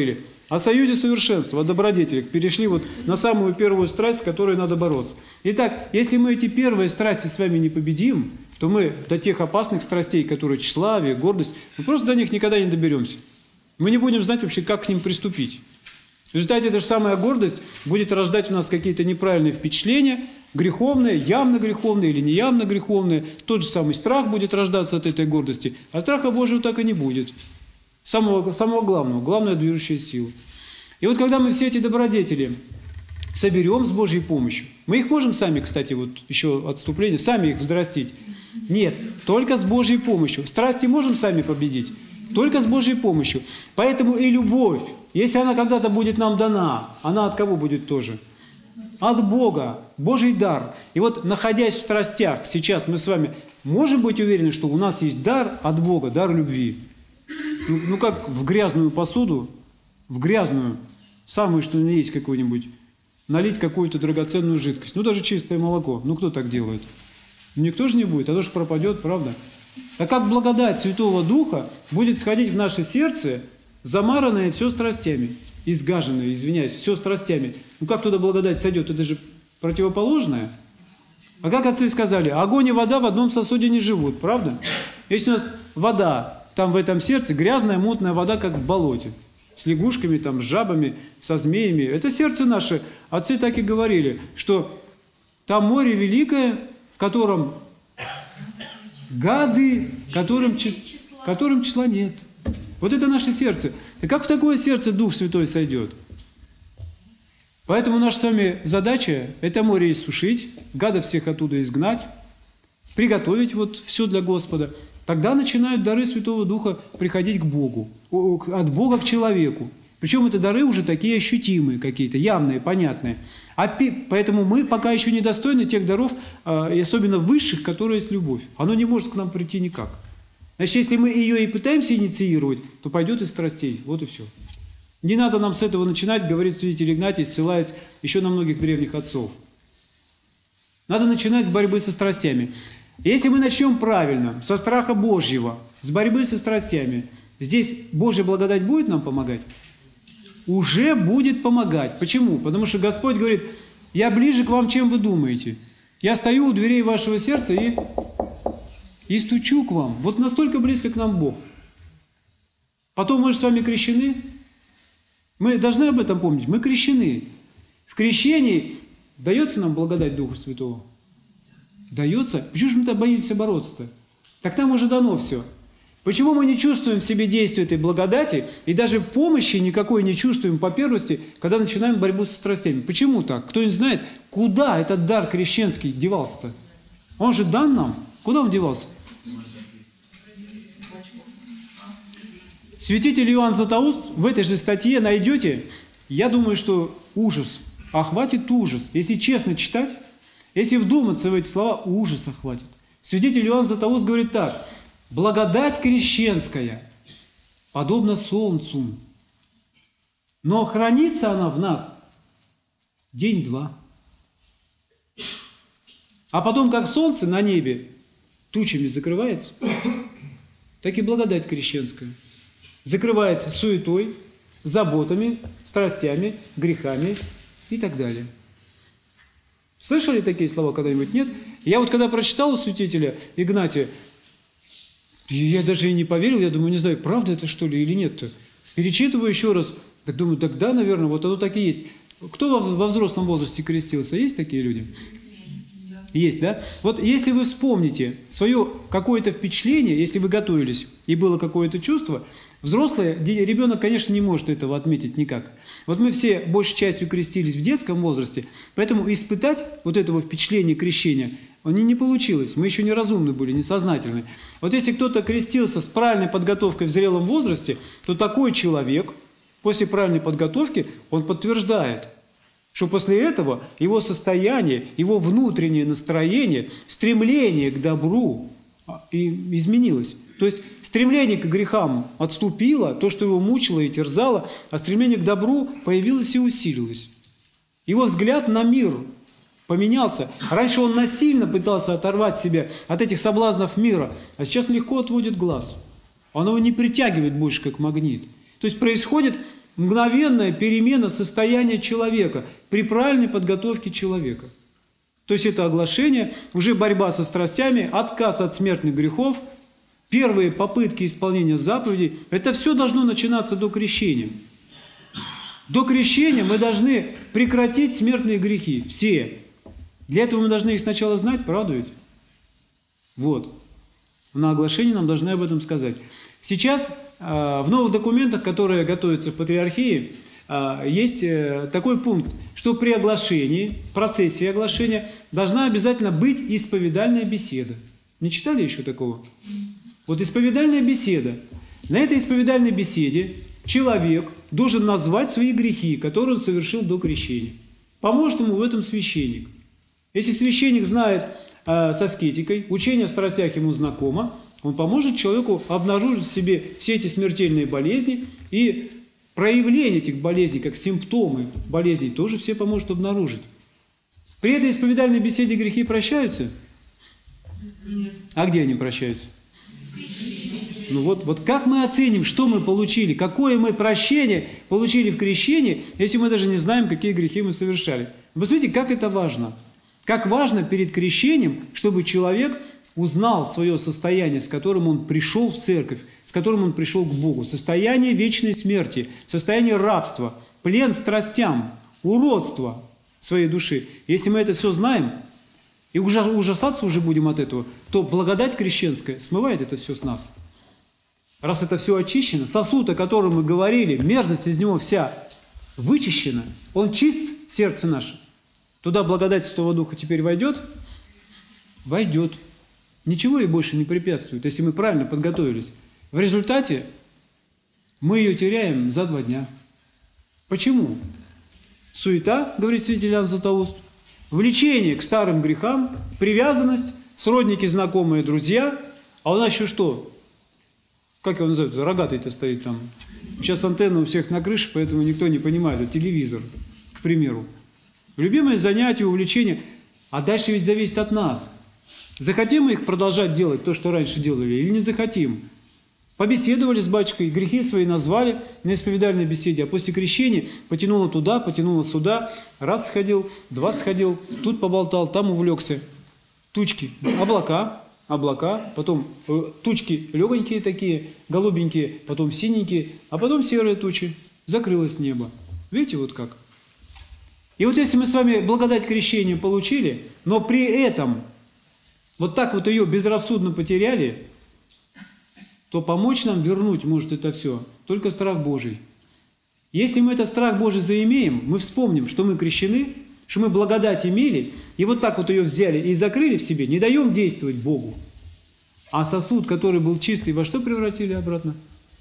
о союзе совершенства, о добродетелях. Перешли вот на самую первую страсть, с которой надо бороться. Итак, если мы эти первые страсти с вами не победим, то мы до тех опасных страстей, которые тщеславие, гордость, мы просто до них никогда не доберемся. Мы не будем знать вообще, как к ним приступить. В результате эта же самая гордость будет рождать у нас какие-то неправильные впечатления, греховные, явно греховные или неявно греховные. Тот же самый страх будет рождаться от этой гордости, а страха Божьего так и не будет. Самого, самого главного, главная движущая сила. И вот когда мы все эти добродетели соберем с Божьей помощью, мы их можем сами, кстати, вот еще отступление, сами их взрастить? Нет, только с Божьей помощью. Страсти можем сами победить? Только с Божьей помощью. Поэтому и любовь, если она когда-то будет нам дана, она от кого будет тоже? От Бога, Божий дар. И вот, находясь в страстях, сейчас мы с вами можем быть уверены, что у нас есть дар от Бога, дар любви. Ну, ну как в грязную посуду, в грязную, самую, что ни есть какую-нибудь, налить какую-то драгоценную жидкость. Ну даже чистое молоко. Ну кто так делает? Никто же не будет, а то же пропадет, правда? А как благодать Святого Духа будет сходить в наше сердце, замаранное все страстями, изгаженное, извиняюсь, все страстями. Ну как туда благодать сойдет? Это же противоположное. А как отцы сказали, огонь и вода в одном сосуде не живут, правда? Если у нас вода, там в этом сердце грязная, мутная вода, как в болоте, с лягушками, там, с жабами, со змеями. Это сердце наше. Отцы так и говорили, что там море великое, в котором гады, которым, которым числа нет. Вот это наше сердце. И как в такое сердце Дух Святой сойдет? Поэтому наша с вами задача – это море иссушить, гадов всех оттуда изгнать, приготовить вот все для Господа. Тогда начинают дары Святого Духа приходить к Богу, от Бога к человеку. Причем это дары уже такие ощутимые какие-то, явные, понятные. А поэтому мы пока еще недостойны тех даров, и особенно высших, которые есть любовь. Оно не может к нам прийти никак. Значит, если мы ее и пытаемся инициировать, то пойдет из страстей. Вот и все. Не надо нам с этого начинать, говорит святитель Игнатий, ссылаясь еще на многих древних отцов. Надо начинать с борьбы со страстями. Если мы начнем правильно, со страха Божьего, с борьбы со страстями, здесь Божья благодать будет нам помогать? Уже будет помогать. Почему? Потому что Господь говорит, я ближе к вам, чем вы думаете. Я стою у дверей вашего сердца и, и стучу к вам. Вот настолько близко к нам Бог. Потом мы же с вами крещены. Мы должны об этом помнить. Мы крещены. В крещении дается нам благодать Духа Святого. Дается. Почему же мы-то боимся бороться-то? Так нам уже дано все. Почему мы не чувствуем в себе действия этой благодати и даже помощи никакой не чувствуем по первости, когда начинаем борьбу со страстями? Почему так? Кто-нибудь знает, куда этот дар крещенский девался-то? Он же дан нам. Куда он девался? Святитель Иоанн Златоуст в этой же статье найдете, я думаю, что ужас, охватит ужас. Если честно читать, если вдуматься в эти слова, ужас охватит. Святитель Иоанн Златоуст говорит так: благодать крещенская подобна солнцу, но хранится она в нас день-два. А потом, как солнце на небе тучами закрывается, так и благодать крещенская закрывается суетой, заботами, страстями, грехами и так далее. Слышали такие слова когда-нибудь? Нет? Я вот когда прочитал у святителя Игнатия, я даже и не поверил, я думаю, не знаю, правда это что ли или нет-то. Перечитываю еще раз, так думаю, так да, наверное, вот оно так и есть. Кто во, во взрослом возрасте крестился? Есть такие люди? Есть, да? Вот если вы вспомните свое какое-то впечатление, если вы готовились и было какое-то чувство, взрослый ребенок, конечно, не может этого отметить никак. Вот мы все большей частью крестились в детском возрасте, поэтому испытать вот этого впечатления крещения не, не получилось. Мы еще неразумны были, несознательны. Вот если кто-то крестился с правильной подготовкой в зрелом возрасте, то такой человек после правильной подготовки, он подтверждает, что после этого его состояние, его внутреннее настроение, стремление к добру изменилось. То есть стремление к грехам отступило, то, что его мучило и терзало, а стремление к добру появилось и усилилось. Его взгляд на мир поменялся. Раньше он насильно пытался оторвать себя от этих соблазнов мира, а сейчас легко отводит глаз. Он его не притягивает больше, как магнит. То есть происходит мгновенная перемена состояния человека при правильной подготовке человека. То есть это оглашение, уже борьба со страстями, отказ от смертных грехов, первые попытки исполнения заповедей. Это все должно начинаться до крещения. До крещения мы должны прекратить смертные грехи. Все. Для этого мы должны их сначала знать, правда ведь? Вот. На оглашении нам должны об этом сказать. Сейчас э, в новых документах, которые готовятся в Патриархии, э, есть э, такой пункт, что при оглашении, в процессе оглашения должна обязательно быть исповедальная беседа. Не читали еще такого? Вот исповедальная беседа. На этой исповедальной беседе человек должен назвать свои грехи, которые он совершил до крещения. Поможет ему в этом священник. Если священник знает э, с аскетикой, учение о страстях ему знакомо, он поможет человеку обнаружить в себе все эти смертельные болезни, и проявление этих болезней, как симптомы болезней, тоже все поможет обнаружить. При этой исповедальной беседе грехи прощаются? Нет. А где они прощаются? Ну вот, вот как мы оценим, что мы получили, какое мы прощение получили в крещении, если мы даже не знаем, какие грехи мы совершали? Вы смотрите, как это важно. Как важно перед крещением, чтобы человек узнал свое состояние, с которым он пришел в церковь, с которым он пришел к Богу. Состояние вечной смерти, состояние рабства, плен страстям, уродство своей души. Если мы это все знаем и ужасаться уже будем от этого, то благодать крещенская смывает это все с нас. Раз это все очищено, сосуд, о котором мы говорили, мерзость из него вся вычищена, он чист, сердце наше. Туда благодать Святого Духа теперь войдет? Войдет. Ничего ей больше не препятствует, если мы правильно подготовились. В результате мы ее теряем за два дня. Почему? Суета, говорит святитель Иоанн Златоуст, влечение к старым грехам, привязанность, сродники, знакомые, друзья. А у нас еще что? Как его называют? Рогатый-то стоит там. Сейчас антенна у всех на крыше, поэтому никто не понимает. Это телевизор, к примеру. Любимое занятие, увлечение. А дальше ведь зависит от нас. Захотим мы их продолжать делать, то, что раньше делали, или не захотим? Побеседовали с батюшкой, грехи свои назвали на исповедальной беседе, а после крещения потянуло туда, потянуло сюда. Раз сходил, два сходил, тут поболтал, там увлекся. Тучки, облака, облака, потом э, тучки легонькие такие, голубенькие, потом синенькие, а потом серые тучи. Закрылось небо. Видите, вот как? И вот если мы с вами благодать крещения получили, но при этом вот так вот ее безрассудно потеряли, то помочь нам вернуть может это все только страх Божий. Если мы этот страх Божий заимеем, мы вспомним, что мы крещены, что мы благодать имели, и вот так вот ее взяли и закрыли в себе, не даем действовать Богу. А сосуд, который был чистый, во что превратили обратно?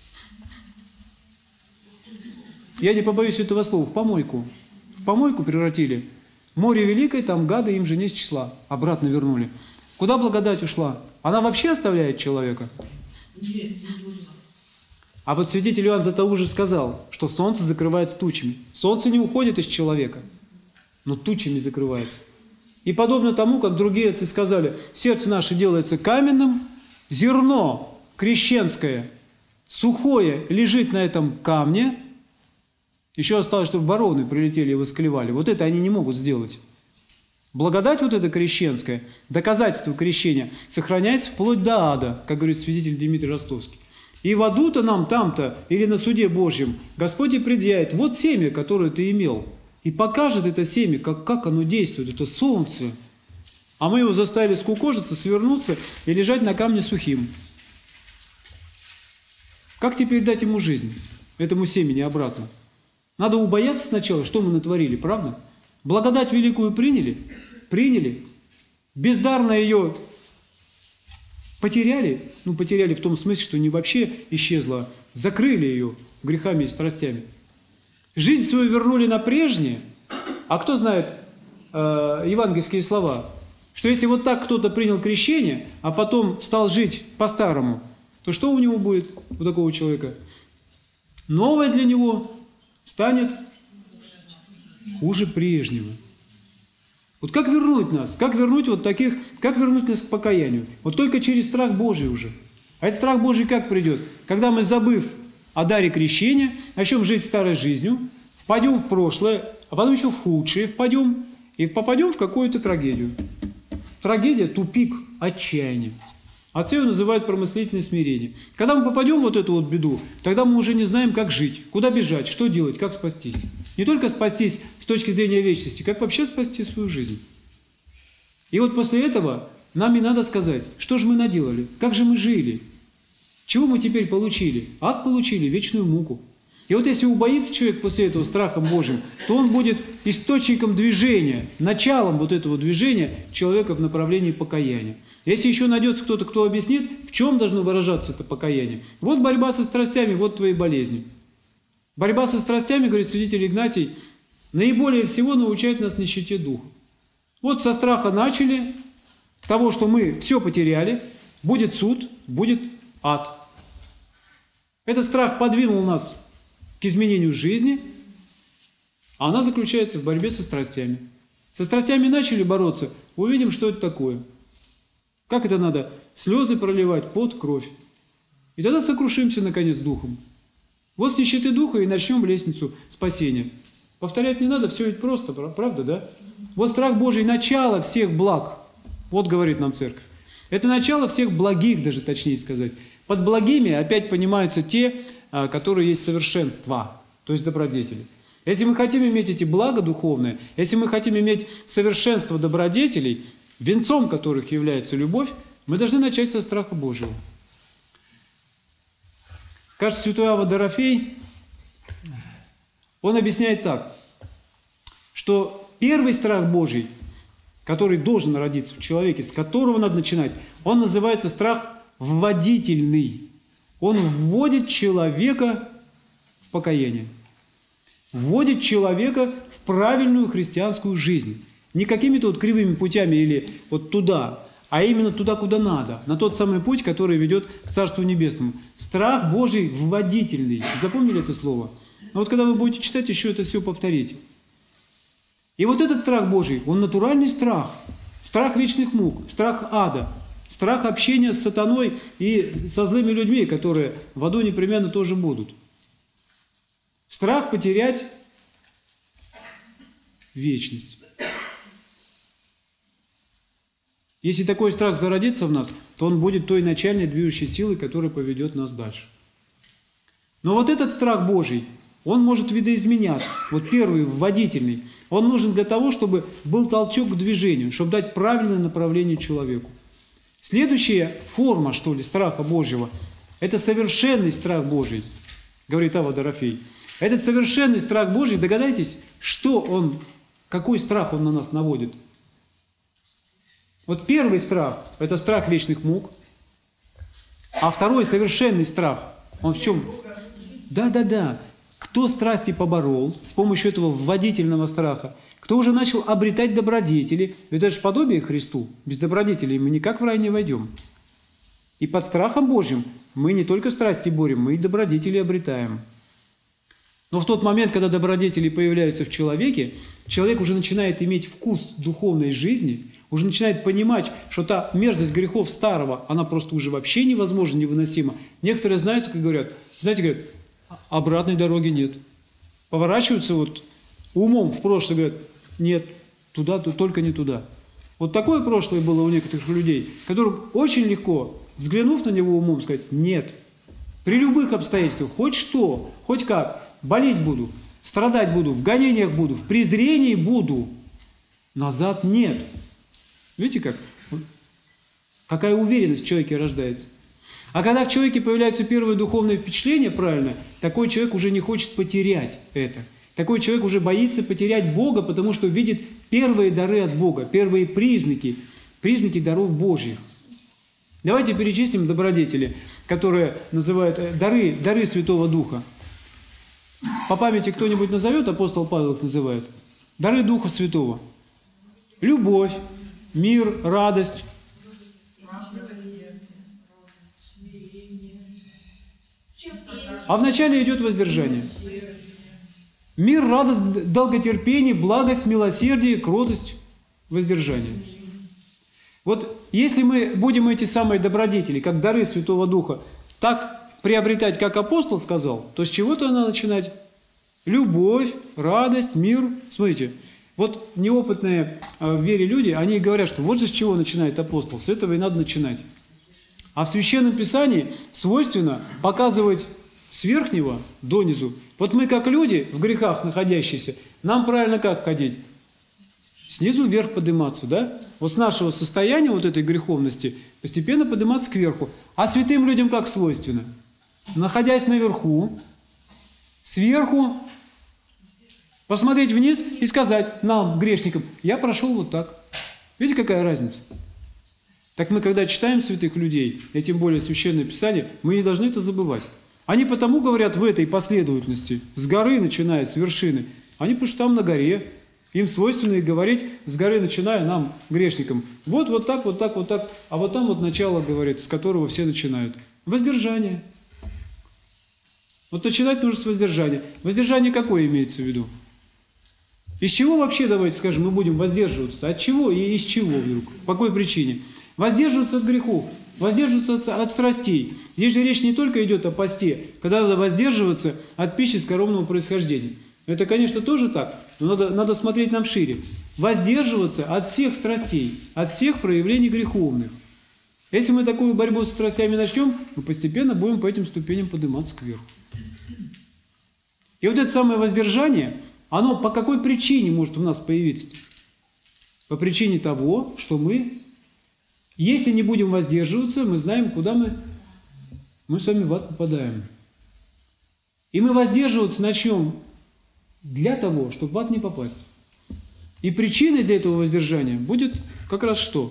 Я не побоюсь этого слова, в помойку. В помойку превратили. Море великое, там гады, им же не с числа. Обратно вернули. Куда благодать ушла? Она вообще оставляет человека? Нет, не должна. А вот святитель Иоанн Златоуст сказал, что солнце закрывается тучами. Солнце не уходит из человека, но тучами закрывается. И подобно тому, как другие отцы сказали, сердце наше делается каменным, зерно крещенское, сухое, лежит на этом камне. Еще осталось, чтобы вороны прилетели и его склевали. Вот это они не могут сделать. Благодать вот эта крещенская, доказательство крещения, сохраняется вплоть до ада, как говорит святитель Дмитрий Ростовский. И в аду-то нам там-то, или на суде Божьем, Господь и предъявит, вот семя, которое ты имел. И покажет это семя, как, как оно действует, это солнце. А мы его заставили скукожиться, свернуться и лежать на камне сухим. Как теперь дать ему жизнь, этому семени обратно? Надо убояться сначала, что мы натворили, правда? Благодать великую приняли? Приняли. Бездарно ее потеряли? Ну, потеряли в том смысле, что не вообще исчезла, закрыли ее грехами и страстями. Жизнь свою вернули на прежнее. А кто знает э, евангельские слова? Что если вот так кто-то принял крещение, а потом стал жить по-старому, то что у него будет, у такого человека? Новое для него станет хуже прежнего. Вот как вернуть нас? Как вернуть вот таких, как вернуть нас к покаянию? Вот только через страх Божий уже. А этот страх Божий как придет? Когда мы, забыв о даре крещения, начнем жить старой жизнью, впадем в прошлое, а потом еще в худшее впадем, и попадем в какую-то трагедию. Трагедия – тупик, отчаяние. Отцы его называют промыслительное смирение. Когда мы попадем в вот эту вот беду, тогда мы уже не знаем, как жить, куда бежать, что делать, как спастись. Не только спастись с точки зрения вечности, как вообще спасти свою жизнь. И вот после этого нам и надо сказать, что же мы наделали, как же мы жили, чего мы теперь получили. Ад получили, вечную муку. И вот если убоится человек после этого страхом Божьим, то он будет источником движения, началом вот этого движения человека в направлении покаяния. Если еще найдется кто-то, кто объяснит, в чем должно выражаться это покаяние. Вот борьба со страстями, вот твои болезни. Борьба со страстями, говорит святитель Игнатий, наиболее всего научает нас нищете духа. Вот со страха начали, того, что мы все потеряли, будет суд, будет ад. Этот страх подвинул нас к изменению жизни, а она заключается в борьбе со страстями. Со страстями начали бороться, увидим, что это такое. Как это надо? Слезы проливать, пот, кровь. И тогда сокрушимся, наконец, духом. Вот с нищеты духа и начнем лестницу спасения. Повторять не надо, все ведь просто, правда, да? Вот страх Божий – начало всех благ. Вот говорит нам церковь. Это начало всех благих, даже точнее сказать. Под благими опять понимаются те, которые есть совершенства, то есть добродетели. Если мы хотим иметь эти блага духовные, если мы хотим иметь совершенство добродетелей, венцом которых является любовь, мы должны начать со страха Божьего. Кажется, святой Авва Дорофей, он объясняет так, что первый страх Божий, который должен родиться в человеке, с которого надо начинать, он называется страх вводительный. Он вводит человека в покаяние, вводит человека в правильную христианскую жизнь. Не какими-то вот кривыми путями или вот туда, а именно туда, куда надо, на тот самый путь, который ведет к Царству Небесному. Страх Божий вводительный. Запомнили это слово? Но вот когда вы будете читать, еще это все повторите. И вот этот страх Божий, он натуральный страх. Страх вечных мук, страх ада, страх общения с сатаной и со злыми людьми, которые в аду непременно тоже будут. Страх потерять вечность. Если такой страх зародится в нас, то он будет той начальной движущей силой, которая поведет нас дальше. Но вот этот страх Божий, он может видоизменяться. Вот первый, вводительный, он нужен для того, чтобы был толчок к движению, чтобы дать правильное направление человеку. Следующая форма, что ли, страха Божьего, это совершенный страх Божий, говорит Авва Дорофей. Этот совершенный страх Божий, догадайтесь, что он, какой страх он на нас наводит. Вот первый страх – это страх вечных мук, а второй совершенный страх, он в чем? Да-да-да. Кто страсти поборол с помощью этого вводительного страха, кто уже начал обретать добродетели, ведь это же подобие Христу, без добродетелей мы никак в рай не войдем. И под страхом Божьим мы не только страсти борем, мы и добродетели обретаем. Но в тот момент, когда добродетели появляются в человеке, человек уже начинает иметь вкус духовной жизни, уже начинает понимать, что та мерзость грехов старого, она просто уже вообще невозможна, невыносима. Некоторые знают, как говорят, знаете, говорят, обратной дороги нет. Поворачиваются вот умом в прошлое, говорят, нет, туда, только не туда. Вот такое прошлое было у некоторых людей, которым очень легко, взглянув на него умом, сказать, нет. При любых обстоятельствах, хоть что, хоть как, болеть буду, страдать буду, в гонениях буду, в презрении буду, назад нет. Видите как? Какая уверенность в человеке рождается. А когда в человеке появляются первые духовные впечатления, правильно, такой человек уже не хочет потерять это. Такой человек уже боится потерять Бога, потому что видит первые дары от Бога, первые признаки, признаки даров Божьих. Давайте перечислим добродетели, которые называют дары, дары Святого Духа. По памяти кто-нибудь назовет, апостол Павел их называет. Дары Духа Святого. Любовь, мир, радость. А вначале идет воздержание. Мир, радость, долготерпение, благость, милосердие, кротость, воздержание. Вот если мы будем эти самые добродетели, как дары Святого Духа, так приобретать, как апостол сказал, то с чего-то надо начинать. Любовь, радость, мир. Смотрите, вот неопытные в вере люди, они говорят, что вот же с чего начинает апостол, с этого и надо начинать. А в Священном Писании свойственно показывать с верхнего донизу. Вот мы, как люди, в грехах находящиеся, нам правильно как ходить? Снизу вверх подниматься, да? Вот с нашего состояния, вот этой греховности, постепенно подниматься кверху. А святым людям как свойственно? Находясь наверху, сверху посмотреть вниз и сказать нам, грешникам, я прошел вот так. Видите, какая разница? Так мы, когда читаем святых людей, и тем более Священное Писание, мы не должны это забывать. Они потому говорят в этой последовательности, с горы начиная, с вершины. Они потому что там на горе. Им свойственно и говорить с горы начиная нам, грешникам. Вот, вот так, вот так, вот так. А вот там вот начало, говорит, с которого все начинают. Воздержание. Вот начинать нужно с воздержания. Воздержание какое имеется в виду? Из чего вообще, давайте скажем, мы будем воздерживаться? От чего и из чего вдруг? По какой причине? Воздерживаться от грехов, воздерживаться от, от страстей. Здесь же речь не только идет о посте, когда надо воздерживаться от пищи скоромного происхождения. Это, конечно, тоже так, но надо, надо смотреть нам шире. Воздерживаться от всех страстей, от всех проявлений греховных. Если мы такую борьбу со страстями начнем, мы постепенно будем по этим ступеням подниматься кверху. И вот это самое воздержание, оно по какой причине может у нас появиться? По причине того, что мы, если не будем воздерживаться, мы знаем, куда мы, мы сами в ад попадаем. И мы воздерживаться начнем для того, чтобы в ад не попасть. И причиной для этого воздержания будет как раз что?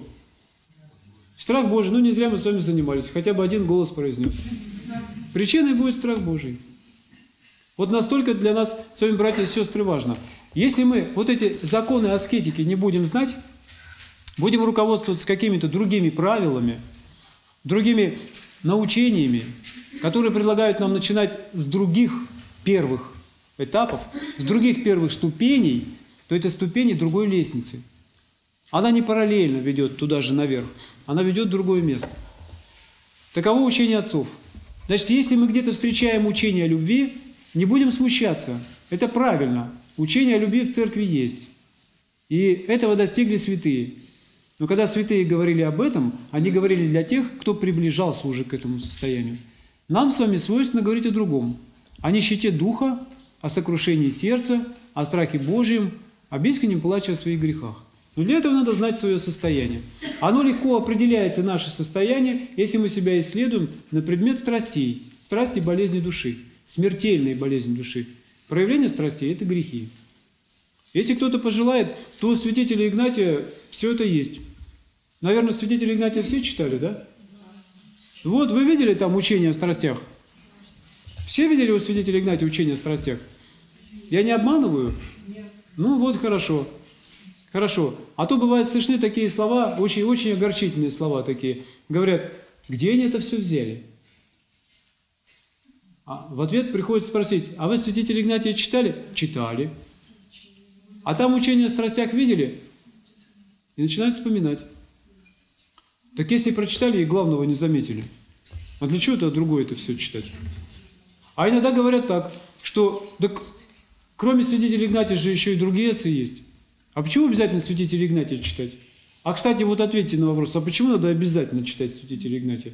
Страх Божий. Ну, не зря мы с вами занимались. Хотя бы один голос произнес. Причиной будет страх Божий. Вот настолько для нас с вами, братья и сестры, важно. Если мы вот эти законы аскетики не будем знать, будем руководствоваться какими-то другими правилами, другими научениями, которые предлагают нам начинать с других первых этапов, с других первых ступеней, то это ступени другой лестницы. Она не параллельно ведет туда же наверх, она ведет в другое место. Таково учение отцов. Значит, если мы где-то встречаем учение о любви, не будем смущаться. Это правильно. Учение о любви в церкви есть. И этого достигли святые. Но когда святые говорили об этом, они говорили для тех, кто приближался уже к этому состоянию. Нам с вами свойственно говорить о другом. О нищете духа, о сокрушении сердца, о страхе Божьем, об искреннем плаче о своих грехах. Но для этого надо знать свое состояние. Оно легко определяется, наше состояние, если мы себя исследуем на предмет страстей, страсти болезни души, смертельные болезни души. Проявление страстей – это грехи. Если кто-то пожелает, то у святителя Игнатия все это есть. Наверное, святителя Игнатия все читали, да? Вот вы видели там учение о страстях? Все видели у святителя Игнатия учение о страстях? Я не обманываю? Нет. Ну вот хорошо. Хорошо. А то бывают слышны такие слова, очень-очень огорчительные слова такие. Говорят, где они это все взяли? А в ответ приходится спросить, а вы святителя Игнатия читали? Читали. А там учение о страстях видели? И начинают вспоминать. Так если прочитали и главного не заметили, а для чего это другое это все читать? А иногда говорят так, что так, кроме святителя Игнатия же еще и другие отцы есть. А почему обязательно святителя Игнатия читать? А, кстати, вот ответьте на вопрос, а почему надо обязательно читать святителя Игнатия?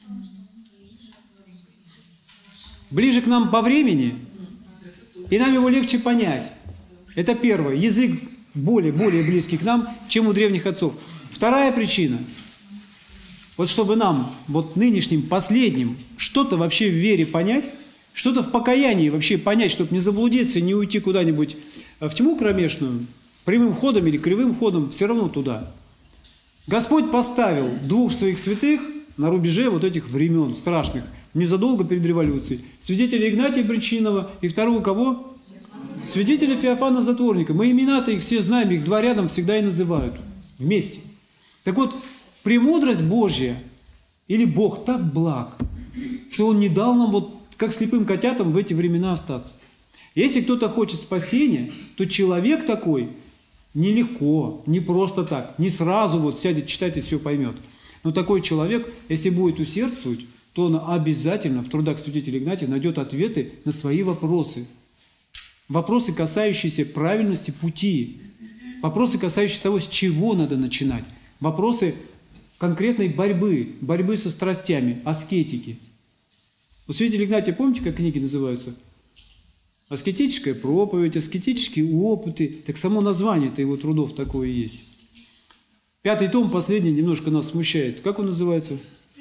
Ближе к нам по времени, и нам его легче понять. Это первое. Язык более, более близкий к нам, чем у древних отцов. Вторая причина. Вот чтобы нам, вот нынешним, последним, что-то вообще в вере понять, что-то в покаянии вообще понять, чтобы не заблудиться, не уйти куда-нибудь в тьму кромешную, прямым ходом или кривым ходом, все равно туда. Господь поставил двух своих святых на рубеже вот этих времен страшных, незадолго перед революцией. Святителя Игнатия Бричинова и второго кого? Святителя Феофана Затворника. Мы имена-то их все знаем, их два рядом всегда и называют. Вместе. Так вот, премудрость Божья, или Бог так благ, что Он не дал нам вот как слепым котятам в эти времена остаться. Если кто-то хочет спасения, то человек такой нелегко, не просто так, не сразу вот сядет читать и все поймет. Но такой человек, если будет усердствовать, то он обязательно в трудах святителя Игнатия найдет ответы на свои вопросы. Вопросы, касающиеся правильности пути. Вопросы, касающиеся того, с чего надо начинать. Вопросы конкретной борьбы, борьбы со страстями, аскетики. У святителя Игнатия, помните, как книги называются? Аскетическая проповедь, аскетические опыты. Так само название-то его трудов такое есть. Пятый том, последний, немножко нас смущает. Как он называется?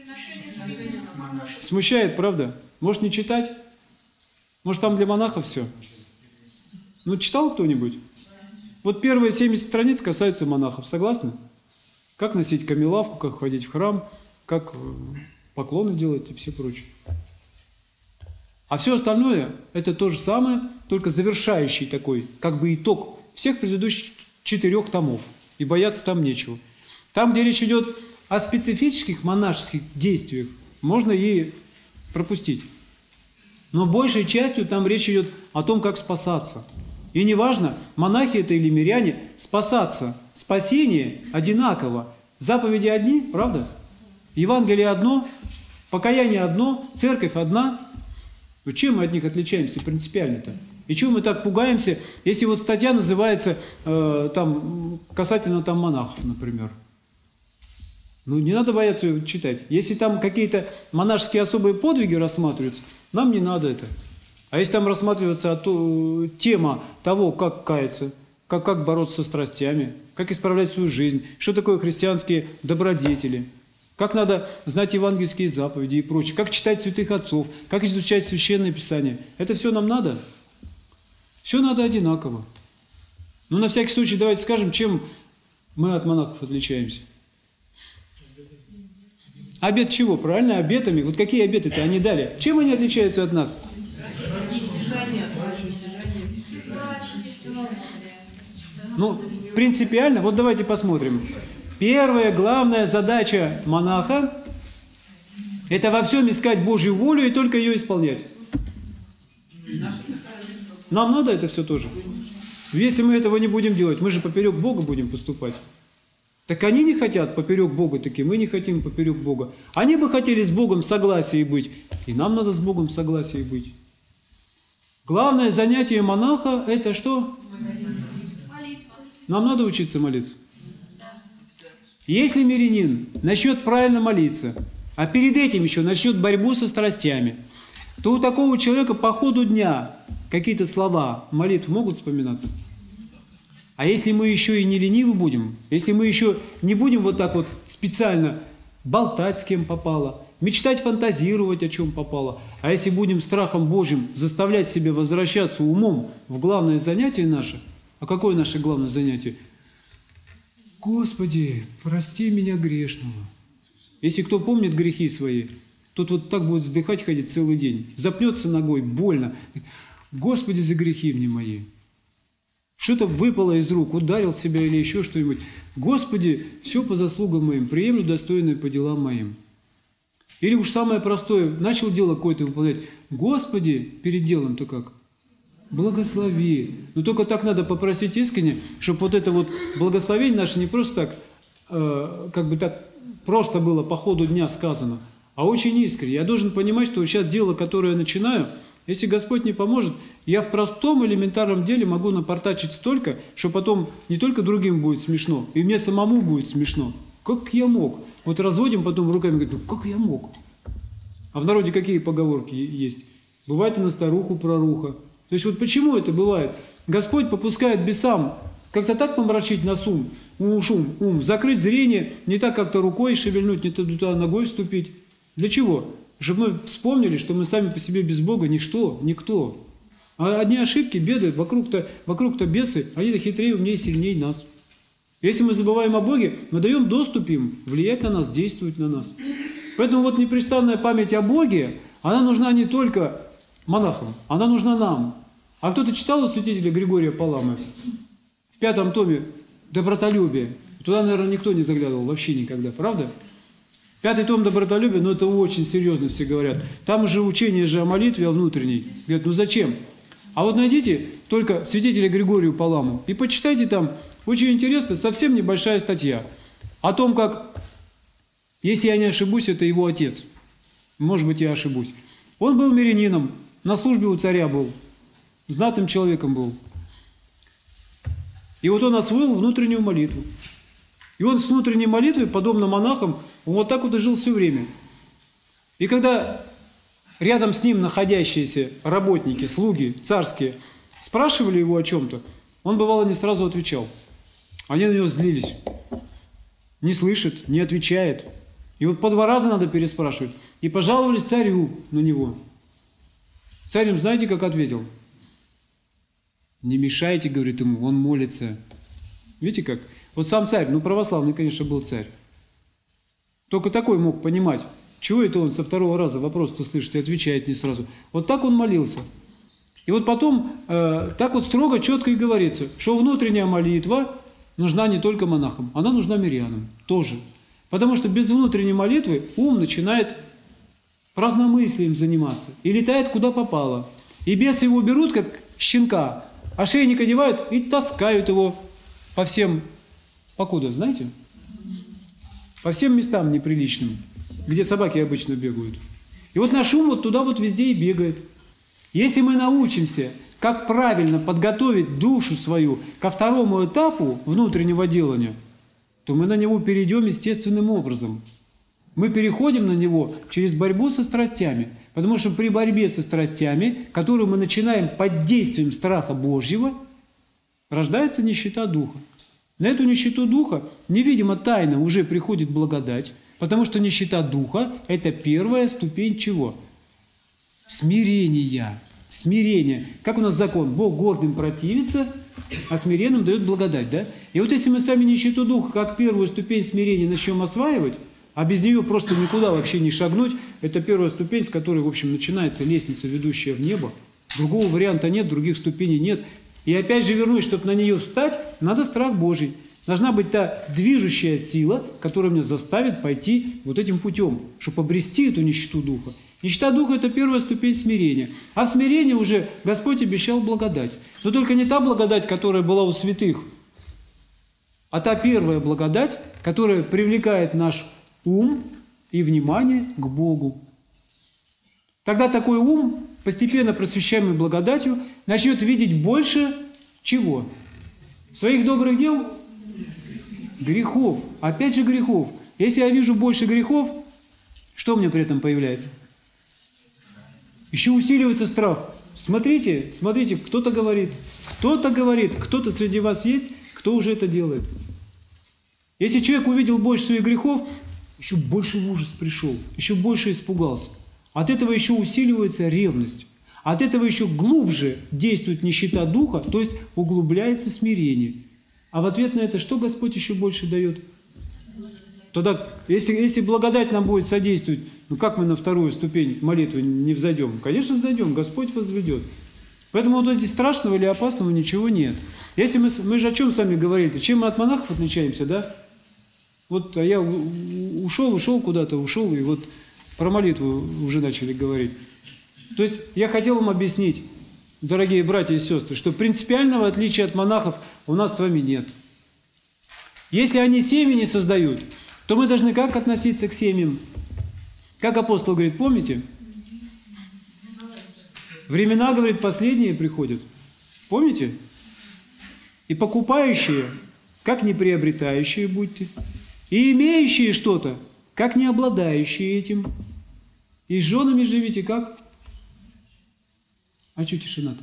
Смущает, правда? Может, не читать? Может, там для монахов все? Ну, читал кто-нибудь? Вот первые семьдесят страниц касаются монахов. Согласны? Как носить камелавку, как ходить в храм, как поклоны делать и все прочее. А все остальное – это то же самое, только завершающий такой, как бы итог всех предыдущих четырех томов. И бояться там нечего. Там, где речь идет о специфических монашеских действиях, можно и пропустить. Но большей частью там речь идет о том, как спасаться. И неважно, монахи это или миряне, спасаться. Спасение одинаково. Заповеди одни, правда? Евангелие одно, покаяние одно, церковь одна. Ну, чем мы от них отличаемся принципиально-то? И чего мы так пугаемся, если вот статья называется э, там, касательно там монахов, например? Ну, не надо бояться ее читать. Если там какие-то монашеские особые подвиги рассматриваются, нам не надо это. А если там рассматривается то, тема того, как каяться, как, как бороться со страстями, как исправлять свою жизнь, что такое христианские добродетели, как надо знать евангельские заповеди и прочее, как читать святых отцов, как изучать Священное Писание. Это все нам надо? Все надо одинаково. Но на всякий случай давайте скажем, чем мы от монахов отличаемся. Обет чего? Правильно, обетами. Вот какие обеты-то они дали? Чем они отличаются от нас? Ну, принципиально, вот давайте посмотрим. Первая главная задача монаха – это во всем искать Божью волю и только ее исполнять. Нам надо это все тоже. Если мы этого не будем делать, мы же поперек Бога будем поступать. Так они не хотят поперек Бога таки, мы не хотим поперек Бога. Они бы хотели с Богом в согласии быть, и нам надо с Богом в согласии быть. Главное занятие монаха – это что? Нам надо учиться молиться. Если мирянин начнет правильно молиться, а перед этим еще начнет борьбу со страстями, то у такого человека по ходу дня какие-то слова молитв могут вспоминаться. А если мы еще и не ленивы будем, если мы еще не будем вот так вот специально болтать с кем попало, мечтать, фантазировать, о чем попало, а если будем страхом Божьим заставлять себя возвращаться умом в главное занятие наше, а какое наше главное занятие? Господи, прости меня грешного. Если кто помнит грехи свои, тот вот так будет вздыхать, ходить целый день. Запнется ногой, больно. Господи, за грехи мне мои. Что-то выпало из рук, ударил себя или еще что-нибудь. Господи, все по заслугам моим, приемлю достойное по делам моим. Или уж самое простое, начал дело какое-то выполнять. Господи, перед делом-то как? Благослови. Но только так надо попросить искренне, чтобы вот это вот благословение наше не просто так, э, как бы так просто было по ходу дня сказано, а очень искренне. Я должен понимать, что сейчас дело, которое я начинаю, если Господь не поможет, я в простом элементарном деле могу напортачить столько, что потом не только другим будет смешно, и мне самому будет смешно. Как я мог? Вот разводим потом руками, говорим, как я мог? А в народе какие поговорки есть? Бывает и на старуху проруха. То есть вот почему это бывает? Господь попускает бесам как-то так помрачить нас ум, ум, ум, закрыть зрение, не так как-то рукой шевельнуть, не туда ногой вступить. Для чего? Чтобы мы вспомнили, что мы сами по себе без Бога ничто, никто. А одни ошибки, беды, вокруг-то вокруг-то бесы, они-то хитрее, умнее, сильнее нас. Если мы забываем о Боге, мы даем доступ им влиять на нас, действовать на нас. Поэтому вот непрестанная память о Боге, она нужна не только монахам, она нужна нам. А кто-то читал у святителя Григория Паламы в пятом томе «Добротолюбие»? Туда, наверное, никто не заглядывал вообще никогда, правда? Пятый том «Добротолюбие», но это очень серьезно все говорят. Там уже учение же о молитве, о внутренней. Говорят, ну зачем? А вот найдите только святителя Григорию Паламу и почитайте там, очень интересно, совсем небольшая статья о том, как, если я не ошибусь, это его отец. Может быть, я ошибусь. Он был мирянином, на службе у царя был, знатным человеком был. И вот он освоил внутреннюю молитву. И он с внутренней молитвой, подобно монахам, он вот так вот и жил все время. И когда рядом с ним находящиеся работники, слуги царские спрашивали его о чем-то, он, бывало, не сразу отвечал. Они на него злились. Не слышит, не отвечает. И вот по два раза надо переспрашивать. И пожаловались царю на него. Царь им, знаете, как ответил? Не мешайте, говорит ему, он молится. Видите как? Вот сам царь, ну православный, конечно, был царь. Только такой мог понимать, чего это он со второго раза вопрос-то слышит и отвечает не сразу. Вот так он молился. И вот потом э, так вот строго, четко и говорится, что внутренняя молитва нужна не только монахам, она нужна мирянам тоже. Потому что без внутренней молитвы ум начинает праздномыслием заниматься и летает куда попало. И бесы его берут, как щенка, ошейник одевают и таскают его по всем, покуда, знаете? По всем местам неприличным, где собаки обычно бегают. И вот наш ум вот туда вот везде и бегает. Если мы научимся, как правильно подготовить душу свою ко второму этапу внутреннего делания, то мы на него перейдем естественным образом. Мы переходим на него через борьбу со страстями. Потому что при борьбе со страстями, которую мы начинаем под действием страха Божьего, рождается нищета духа. На эту нищету духа, невидимо тайно, уже приходит благодать, потому что нищета духа – это первая ступень чего? Смирения. Смирение. Как у нас закон? Бог гордым противится, а смиренным дает благодать, да? И вот если мы сами нищету духа, как первую ступень смирения, начнем осваивать, а без нее просто никуда вообще не шагнуть, это первая ступень, с которой, в общем, начинается лестница, ведущая в небо. Другого варианта нет, других ступеней нет. И опять же вернусь, чтобы на нее встать, надо страх Божий. Должна быть та движущая сила, которая меня заставит пойти вот этим путем, чтобы обрести эту нищету духа. Нищета духа – это первая ступень смирения. А смирение уже Господь обещал благодать. Но только не та благодать, которая была у святых, а та первая благодать, которая привлекает наш ум и внимание к Богу. Тогда такой ум, постепенно просвещаемый благодатью, начнет видеть больше чего? Своих добрых дел? Грехов. Опять же грехов. Если я вижу больше грехов, что у меня при этом появляется? Еще усиливается страх. Смотрите, смотрите, кто-то говорит, кто-то говорит, кто-то среди вас есть, кто уже это делает. Если человек увидел больше своих грехов, еще больше в ужас пришел, еще больше испугался. От этого еще усиливается ревность. От этого еще глубже действует нищета духа, то есть углубляется смирение. А в ответ на это что Господь еще больше дает? Тогда, если, если благодать нам будет содействовать, ну как мы на вторую ступень молитвы не взойдем? Конечно, зайдем, Господь возведет. Поэтому вот здесь страшного или опасного ничего нет. Если мы, мы же о чем сами говорили? Чем мы от монахов отличаемся, да? Вот а я ушел, ушел куда-то, ушел, и вот про молитву уже начали говорить. То есть я хотел вам объяснить, дорогие братья и сестры, что принципиального отличия от монахов у нас с вами нет. Если они семьи не создают, то мы должны как относиться к семьям? Как апостол говорит, помните? Времена, говорит, последние приходят. Помните? И покупающие, как не приобретающие будьте. И имеющие что-то, как не обладающие этим. И с женами живите как? А что тишина-то?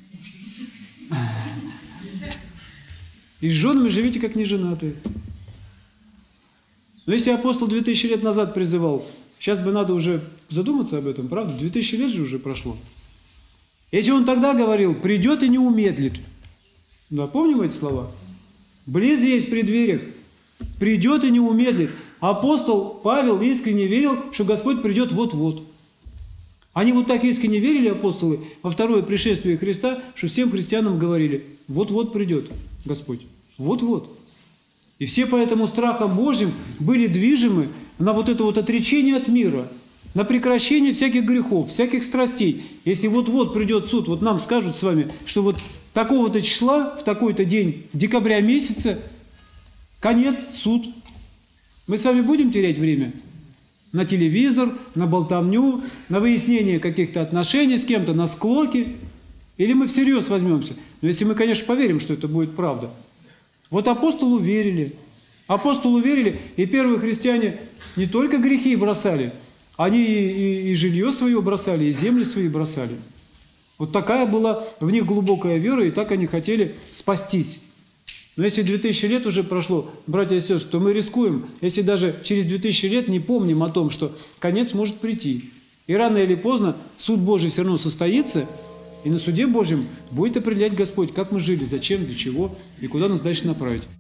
И с женами живите как неженатые. Но если апостол две тысячи лет назад призывал, сейчас бы надо уже задуматься об этом, правда? Две тысячи лет же уже прошло. Если он тогда говорил, придет и не умедлит. Да, помним эти слова? Близ есть при дверях, придет и не умедлит. Апостол Павел искренне верил, что Господь придет вот-вот. Они вот так искренне верили, апостолы, во второе пришествие Христа, что всем христианам говорили, вот-вот придет Господь, вот-вот. И все поэтому страхом Божьим были движимы на вот это вот отречение от мира, на прекращение всяких грехов, всяких страстей. Если вот-вот придет суд, вот нам скажут с вами, что вот такого-то числа, в такой-то день декабря месяца, конец, суд. Мы с вами будем терять время? На телевизор, на болтовню, на выяснение каких-то отношений с кем-то, на склоки? Или мы всерьез возьмемся? Но если мы, конечно, поверим, что это будет правда. Вот апостолу верили. Апостолу верили, и первые христиане не только грехи бросали, они и, и, и жилье свое бросали, и земли свои бросали. Вот такая была в них глубокая вера, и так они хотели спастись. Но если две тысячи лет уже прошло, братья и сестры, то мы рискуем, если даже через две тысячи лет не помним о том, что конец может прийти. И рано или поздно суд Божий все равно состоится, и на суде Божьем будет определять Господь, как мы жили, зачем, для чего и куда нас дальше направить.